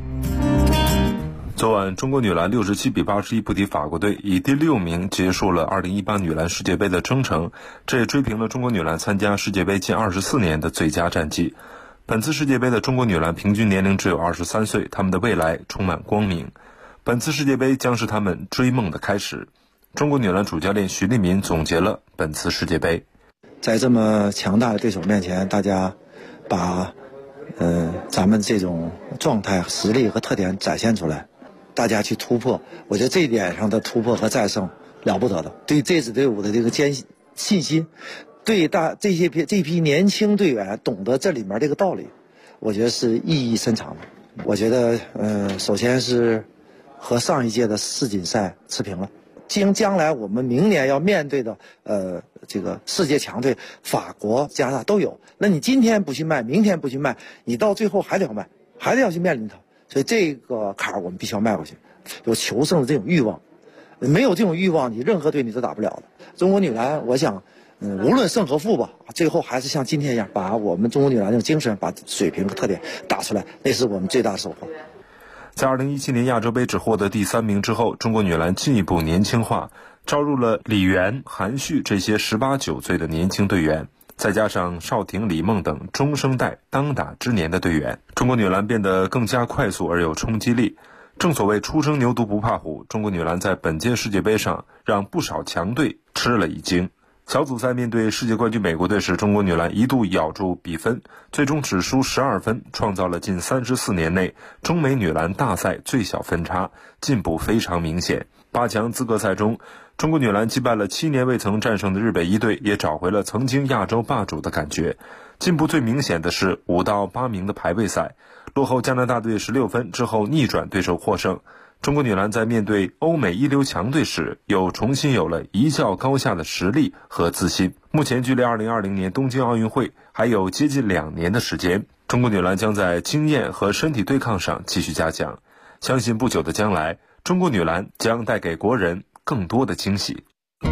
昨晚，中国女篮67比81不敌法国队，以第6名结束了2018女篮世界杯的征程，这也追平了中国女篮参加世界杯近24年的最佳战绩。本次世界杯的中国女篮平均年龄只有23岁，她们的未来充满光明。本次世界杯将是她们追梦的开始。中国女篮主教练许立民总结了本次世界杯。 在这么强大的对手面前，大家把咱们这种状态、实力和特点展现出来，大家去突破，我觉得这一点上的突破和战胜了不得的，对这支队伍的这个信心，对这批年轻队员懂得这里面这个道理，我觉得是意义深长的。我觉得首先是和上一届的世锦赛持平了。将来我们明年要面对的这个世界强队，法国、加拿大都有。那你今天不去卖，明天不去卖，你到最后还得要卖，还得要去面临它。所以这个坎儿我们必须要迈过去，有求胜的这种欲望。没有这种欲望，你任何队你都打不了的。中国女篮，我想，无论胜和负吧，最后还是像今天一样，把我们中国女篮这种精神、把水平和特点打出来，那是我们最大的收获。 在2017年亚洲杯只获得第3名之后，中国女篮进一步年轻化，招入了李媛、韩旭这些18、19岁的年轻队员，再加上邵婷、李梦等中生代当打之年的队员，中国女篮变得更加快速而有冲击力。正所谓初生牛犊不怕虎，中国女篮在本届世界杯上让不少强队吃了一惊。小组赛面对世界冠军美国队时，中国女篮一度咬住比分，最终只输12分，创造了近34年内中美女篮大赛最小分差，进步非常明显。8强资格赛中，中国女篮击败了7年未曾战胜的日本一队，也找回了曾经亚洲霸主的感觉。进步最明显的是5到8名的排位赛，落后加拿大队16分之后逆转对手获胜。中国女篮在面对欧美一流强队时，又重新有了一较高下的实力和自信。目前距离2020年东京奥运会还有接近2年的时间，中国女篮将在经验和身体对抗上继续加强。相信不久的将来，中国女篮将带给国人更多的惊喜。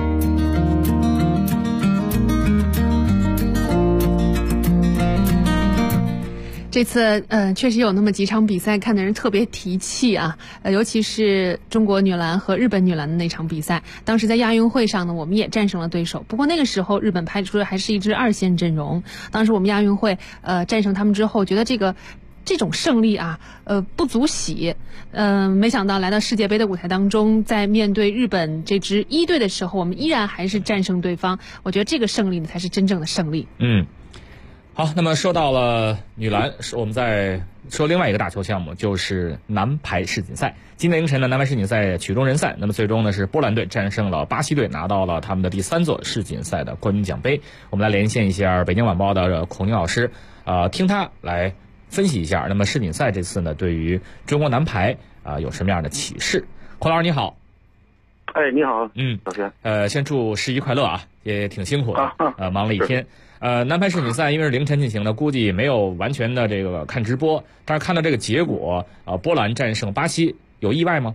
这次确实有那么几场比赛看的人特别提气啊，尤其是中国女篮和日本女篮的那场比赛。当时在亚运会上呢，我们也战胜了对手，不过那个时候日本派出的还是一支2线阵容。当时我们亚运会战胜他们之后，觉得这种胜利啊，不足喜。没想到来到世界杯的舞台当中，在面对日本这支1队的时候，我们依然还是战胜对方。我觉得这个胜利呢，才是真正的胜利。 好，那么说到了女篮，我们再说另外一个大球项目，就是男排世锦赛。今天凌晨的男排世锦赛曲终人散，那么最终呢是波兰队战胜了巴西队，拿到了他们的第3座世锦赛的冠军奖杯。我们来连线一下北京晚报的孔宁老师，听他来分析一下，那么世锦赛这次呢对于中国男排有什么样的启示？ 孔老师你好。 哎，你好，老师。 先祝11快乐啊，也挺辛苦的，忙了一天。男排世锦赛因为是凌晨进行的，估计没有完全的这个看直播，但是看到这个结果，波兰战胜巴西，有意外吗？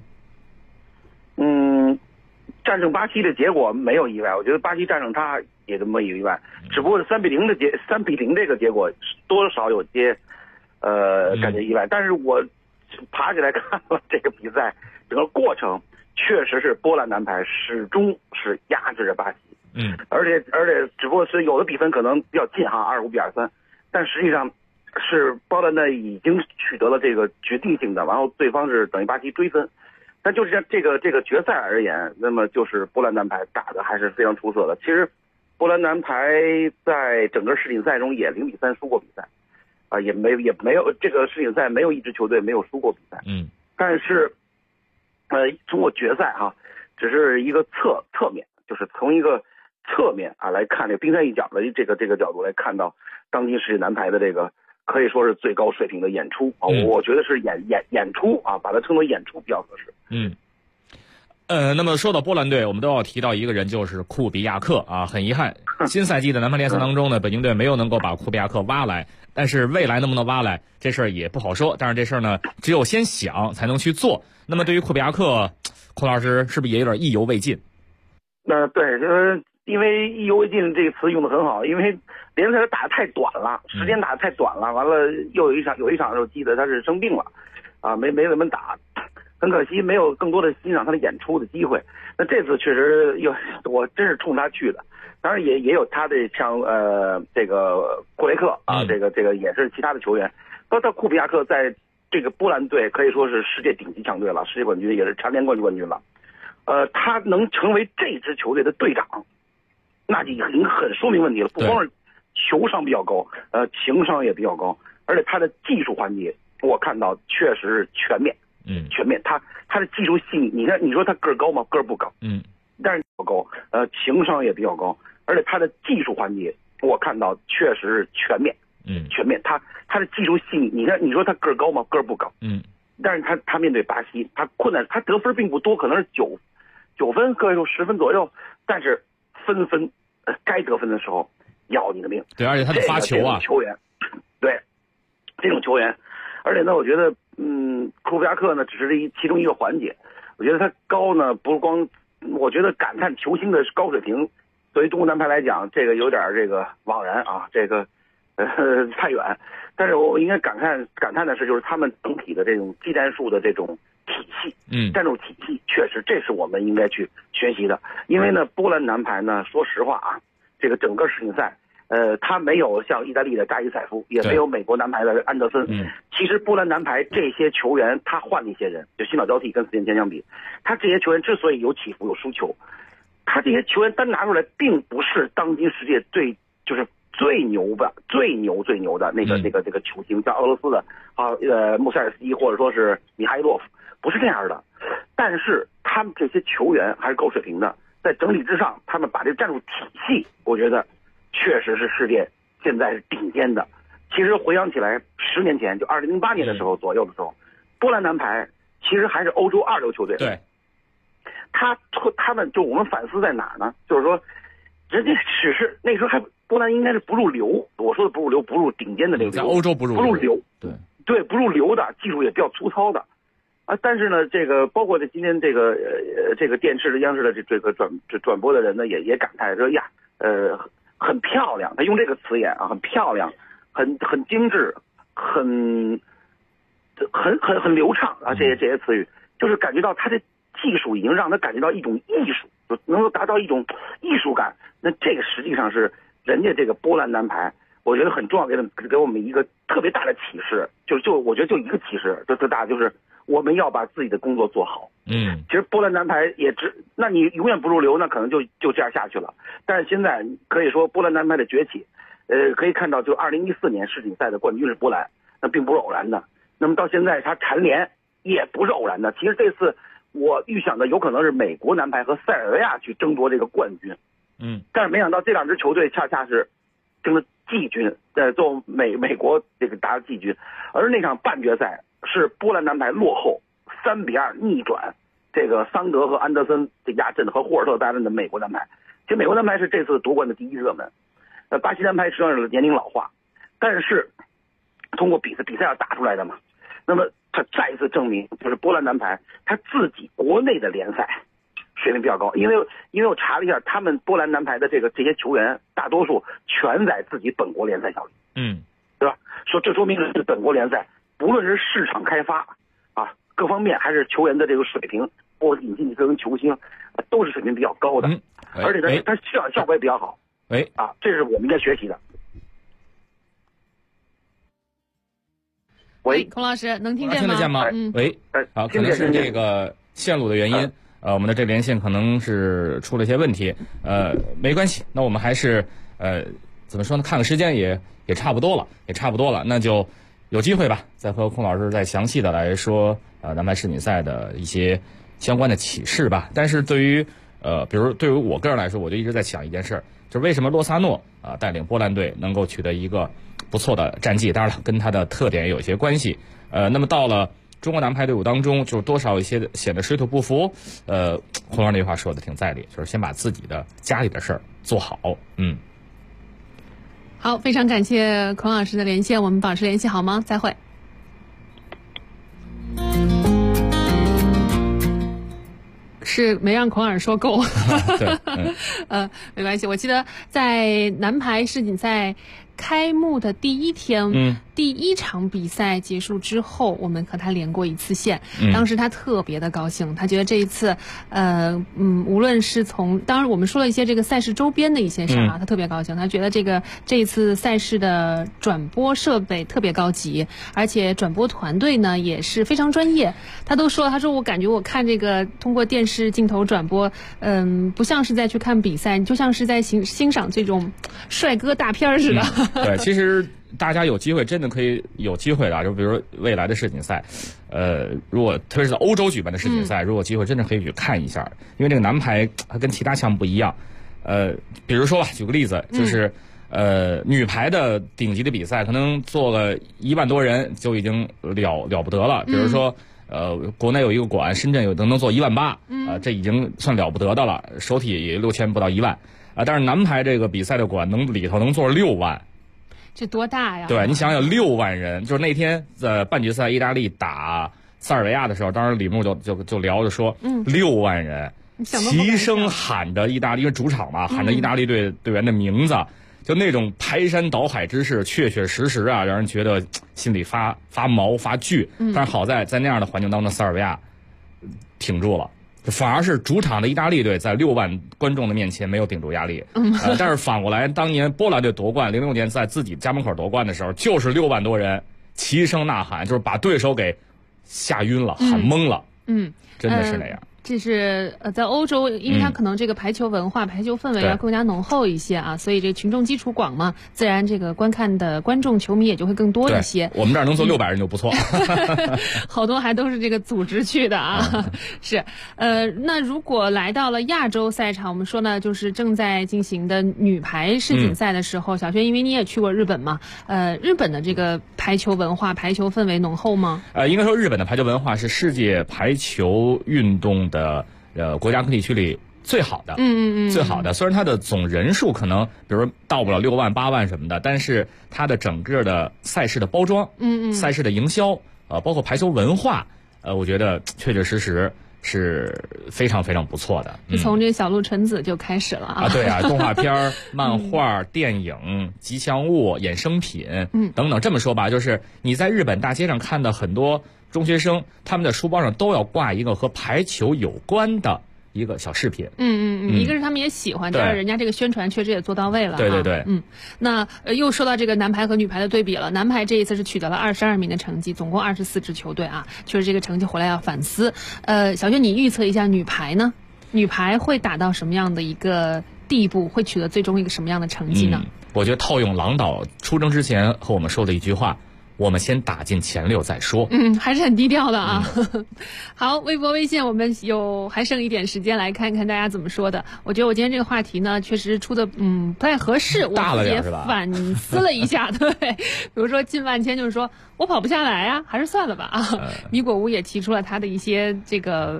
战胜巴西的结果没有意外，我觉得巴西战胜他也没有意外，只不过3比0这个结果多少有些感觉意外，但是我爬起来看了这个比赛整个过程，确实是波兰男排始终是压制着巴西。而且只不过是有的比分可能比较近哈，25比23，但实际上是波兰呢已经取得了这个决定性的，然后对方是等于巴西追分。但就是这个决赛而言，那么就是波兰男排打的还是非常出色的。其实波兰男排在整个世锦赛中也0比3输过比赛，也没有这个世锦赛没有一支球队没有输过比赛。但是通过决赛哈，只是一个侧面，就是从一个侧面来看这个冰山一角的这个角度来看到当今世界男排的这个可以说是最高水平的演出啊，我觉得是演出啊，把它称为演出比较合适。 那么说到波兰队，我们都要提到一个人，就是库比亚克啊。很遗憾，新赛季的男排联赛当中呢，北京队没有能够把库比亚克挖来，但是未来能不能挖来，这事儿也不好说。但是这事儿呢，只有先想才能去做。那么对于库比亚克，孔老师是不是也有点意犹未尽？ 对，就是因为意犹未尽这个词用的很好，因为联赛打得太短了，时间打得太短了，完了又有一场时候记得他是生病了，没怎么打，很可惜没有更多的欣赏他的演出的机会。那这次确实我真是冲他去的，当然也有他的像这个库雷克啊，这个也是其他的球员，包括库比亚克在这个波兰队可以说是世界顶级强队了，世界冠军也是蝉联冠军了。他能成为这支球队的队长，那就已经很说明问题了。不光是球商比较高，情商也比较高，而且他的技术环节我看到确实是全面。全面。他的技术细腻，你说他个儿高吗？个儿不高。但是比较高，情商也比较高，而且他的技术环节我看到确实是全面。全面。他的技术细腻，你说他个儿高吗？个儿不高。但是他面对巴西，他困难，他得分并不多，可能是9分，各有10分左右，但是分该得分的时候要你的命。 对，而且他的发球啊， 球员，对，这种球员，而且呢，我觉得库比亚克呢只是其中一个环节，我觉得他高呢不是光，我觉得感叹球星的高水平，作为中国男排来讲，这个有点这个枉然啊，这个太远。但是我应该感叹的是，就是他们整体的这种技战术的这种体系，战术体系，确实这是我们应该去学习的。因为呢，波兰男排呢，说实话啊，这个整个世锦赛，他没有像意大利的扎伊塞夫，也没有美国男排的安德森。其实波兰男排这些球员，他换了一些人，就新老交替跟4年前相比，他这些球员之所以有起伏有输球，他这些球员单拿出来，并不是当今世界最牛的那个球星，像俄罗斯的穆塞尔斯基或者说是米哈伊洛夫，不是这样的。但是他们这些球员还是高水平的，在整体之上，他们把这个战术体系，我觉得确实是世界现在是顶尖的。其实回想起来，10年前就2008年的时候左右的时候，波兰男排其实还是欧洲2流球队。 对， 他们就我们反思在哪儿呢？就是说，人家只是那时候还波兰应该是不入流，我说的不入流，不入顶尖的那个流， 在欧洲不入流，对，不入流的，技术也比较粗糙的啊。但是呢，这个包括今天这个电视的央视的这个转播的人呢，也感叹说呀，很漂亮，他用这个词眼啊，很漂亮，很精致，很流畅啊，这些词语，就是感觉到他的技术已经让他感觉到一种艺术，能够达到一种艺术感。那这个实际上是人家这个波兰男排，我觉得很重要，给我们一个特别大的启示，就我觉得就一个启示，就最大就是我们要把自己的工作做好。其实波兰男排那你永远不入流，那可能就这样下去了。但是现在可以说波兰男排的崛起，可以看到就2014年世锦赛的冠军是波兰，那并不是偶然的。那么到现在他蝉联也不是偶然的。其实这次我预想的有可能是美国男排和塞尔维亚去争夺这个冠军。但是没想到这2支球队恰恰是争了季军，做美国这个打季军，而那场半决赛是波兰男排落后3比2逆转这个桑德和安德森这压阵和霍尔特搭档的美国男排。其实美国男排是这次夺冠的第一热门，巴西男排实际上是年龄老化，但是通过比赛要打出来的嘛，那么他再一次证明，就是波兰男排他自己国内的联赛水平比较高，因为我查了一下，他们波兰男排的这些球员大多数全在自己本国联赛效力，对吧？这说明是本国联赛，不论是市场开发啊各方面，还是球员的这个水平，包括引进个人球星，都是水平比较高的，而且他效果也比较好。这是我们应该学习的。喂， 孔老师能听见吗？ 听得见吗？喂，好，可能是这个线路的原因，我们的这连线可能是出了一些问题，没关系，那我们还是怎么说呢？看看时间也差不多了，那就有机会吧，再和孔老师再详细的来说男排世锦赛的一些相关的启示吧。但是对于比如对于我个人来说，我就一直在想一件事，就是为什么洛萨诺带领波兰队能够取得一个不错的战绩，当然了，跟他的特点也有一些关系。那么到了中国男排队伍当中，就多少有一些显得水土不服。孔老师那句话说的挺在理，就是先把自己的家里的事儿做好。 好，非常感谢孔老师的连线，我们保持联系好吗？再会。是没让孔老师说够。 对， 没关系。我记得在男排世锦赛开幕的第一天，第一场比赛结束之后，我们和他连过一次线。当时他特别的高兴，他觉得这一次，无论是当然我们说了一些这个赛事周边的一些事啊，他特别高兴。他觉得这一次赛事的转播设备特别高级，而且转播团队呢也是非常专业。他说我感觉我看这个通过电视镜头转播，不像是在去看比赛，就像是在欣赏这种帅哥大片似的。 对，其实大家有机会真的可以有机会的，就比如说未来的世锦赛，如果特别是在欧洲举办的世锦赛，如果有机会真的可以去看一下，因为这个男排它跟其他项目不一样。比如说吧，举个例子，就是女排的顶级的比赛，可能做了1万多人就已经了不得了。比如说国内有一个馆，深圳能做18000，这已经算了不得的了，首体也6000不到1万。但是男排这个比赛的馆里头能坐6万， 这多大呀？ 对，你想想6万人，就是那天在半决赛意大利打塞尔维亚的时候，当时李牧就聊着说，6万人齐声喊着意大利，因为主场嘛，喊着意大利队员的名字，就那种排山倒海之势，确确实实啊，让人觉得心里发毛发惧。但是好在那样的环境当中，塞尔维亚挺住了。反而是主场的意大利队在6万观众的面前没有顶住压力，但是反过来，当年波兰队夺冠，06年在自己家门口夺冠的时候，就是6万多人齐声呐喊，就是把对手给吓晕了，喊懵了。真的是那样。 这是在欧洲，因为它可能这个排球文化、排球氛围要更加浓厚一些啊，所以这群众基础广嘛，自然这个观看的观众球迷也就会更多一些。 我们这儿能坐600人就不错。 好多还都是这个组织去的啊。是，那如果来到了亚洲赛场，我们说呢，就是正在进行的女排世锦赛的时候，小轩，因为你也去过日本嘛，日本的这个排球文化、排球氛围浓厚吗？ 应该说日本的排球文化是世界排球运动的国家和地区里最好的，最好的。虽然它的总人数可能，比如到不了6万8万什么的，但是它的整个的赛事的包装，赛事的营销，包括排球文化，我觉得确确实实是非常非常不错的。 就从这个小鹿纯子就开始了啊！ 对啊，动画片、漫画、电影、吉祥物、衍生品，等等。这么说吧，就是你在日本大街上看到很多中学生，他们的书包上都要挂一个和排球有关的一个小饰品。 一个是他们也喜欢，第二人家这个宣传确实也做到位了。 对。 那又说到这个男排和女排的对比了，男排这一次是取得了22名的成绩，总共24支球队啊，确实这个成绩回来要反思。小娟，你预测一下女排呢？女排会打到什么样的一个地步，会取得最终一个什么样的成绩呢？ 我觉得套用郎导出征之前和我们说的一句话，我们先打进前6再说。 还是很低调的啊。好，微博微信我们还剩一点时间来看看大家怎么说的。我觉得我今天这个话题呢，确实出的不太合适， 大了点是吧？ 我也反思了一下，对，比如说靳万千就是说我跑不下来啊，还是算了吧啊。米果屋也提出了他的一些这个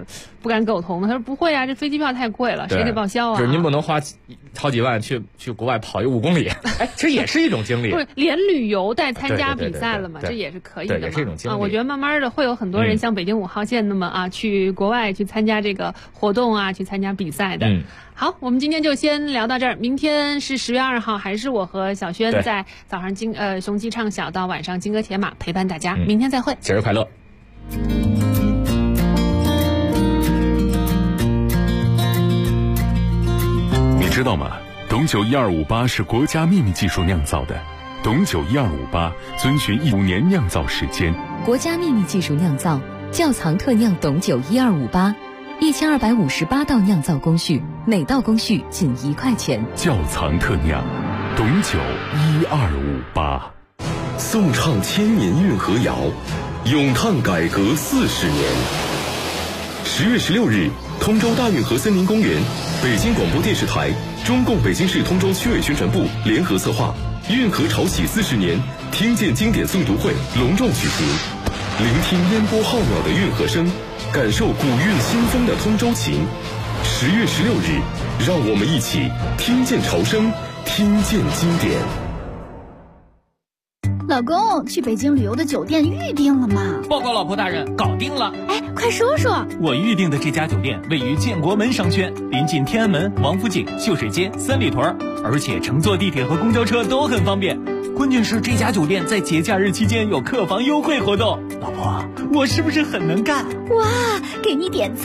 不敢苟同的，他说不会啊，这飞机票太贵了，谁给报销啊？ 就是您不能花好几万去国外跑5公里，哎，这也是一种经历。 不是连旅游带参加比赛了嘛？这也是可以的嘛。 对，也是一种经历。 我觉得慢慢的会有很多人像北京5号线那么去国外去参加这个活动啊，去参加比赛的。好，我们今天就先聊到这儿。明天是10月2号，还是我和小轩在早上雄鸡唱小到晚上金戈铁马陪伴大家。明天再会， 节日快乐。 你知道吗？董酒1258是国家秘密技术酿造的。董酒1258遵循15年酿造时间， 国家秘密技术酿造，窖藏特酿董酒1258，1258道酿造工序，每道工序仅1块钱。 窖藏特酿董酒1258。 颂唱千年运河谣，咏叹改革40年。10月16日，通州大运河森林公园，北京广播电视台、中共北京市通州区委宣传部联合策划运河潮起40年听见经典诵读会隆重举行，聆听烟波浩渺的运河声，感受古韵新风的通州情。10月16日，让我们一起听见潮声，听见经典。 老公，去北京旅游的酒店预定了吗？ 报告老婆大人，搞定了。 哎，快说说。 我预定的这家酒店位于建国门商圈，临近天安门、王府井、秀水街、三里屯，而且乘坐地铁和公交车都很方便。关键是这家酒店在节假日期间有客房优惠活动。老婆，我是不是很能干？ 哇，给你点赞。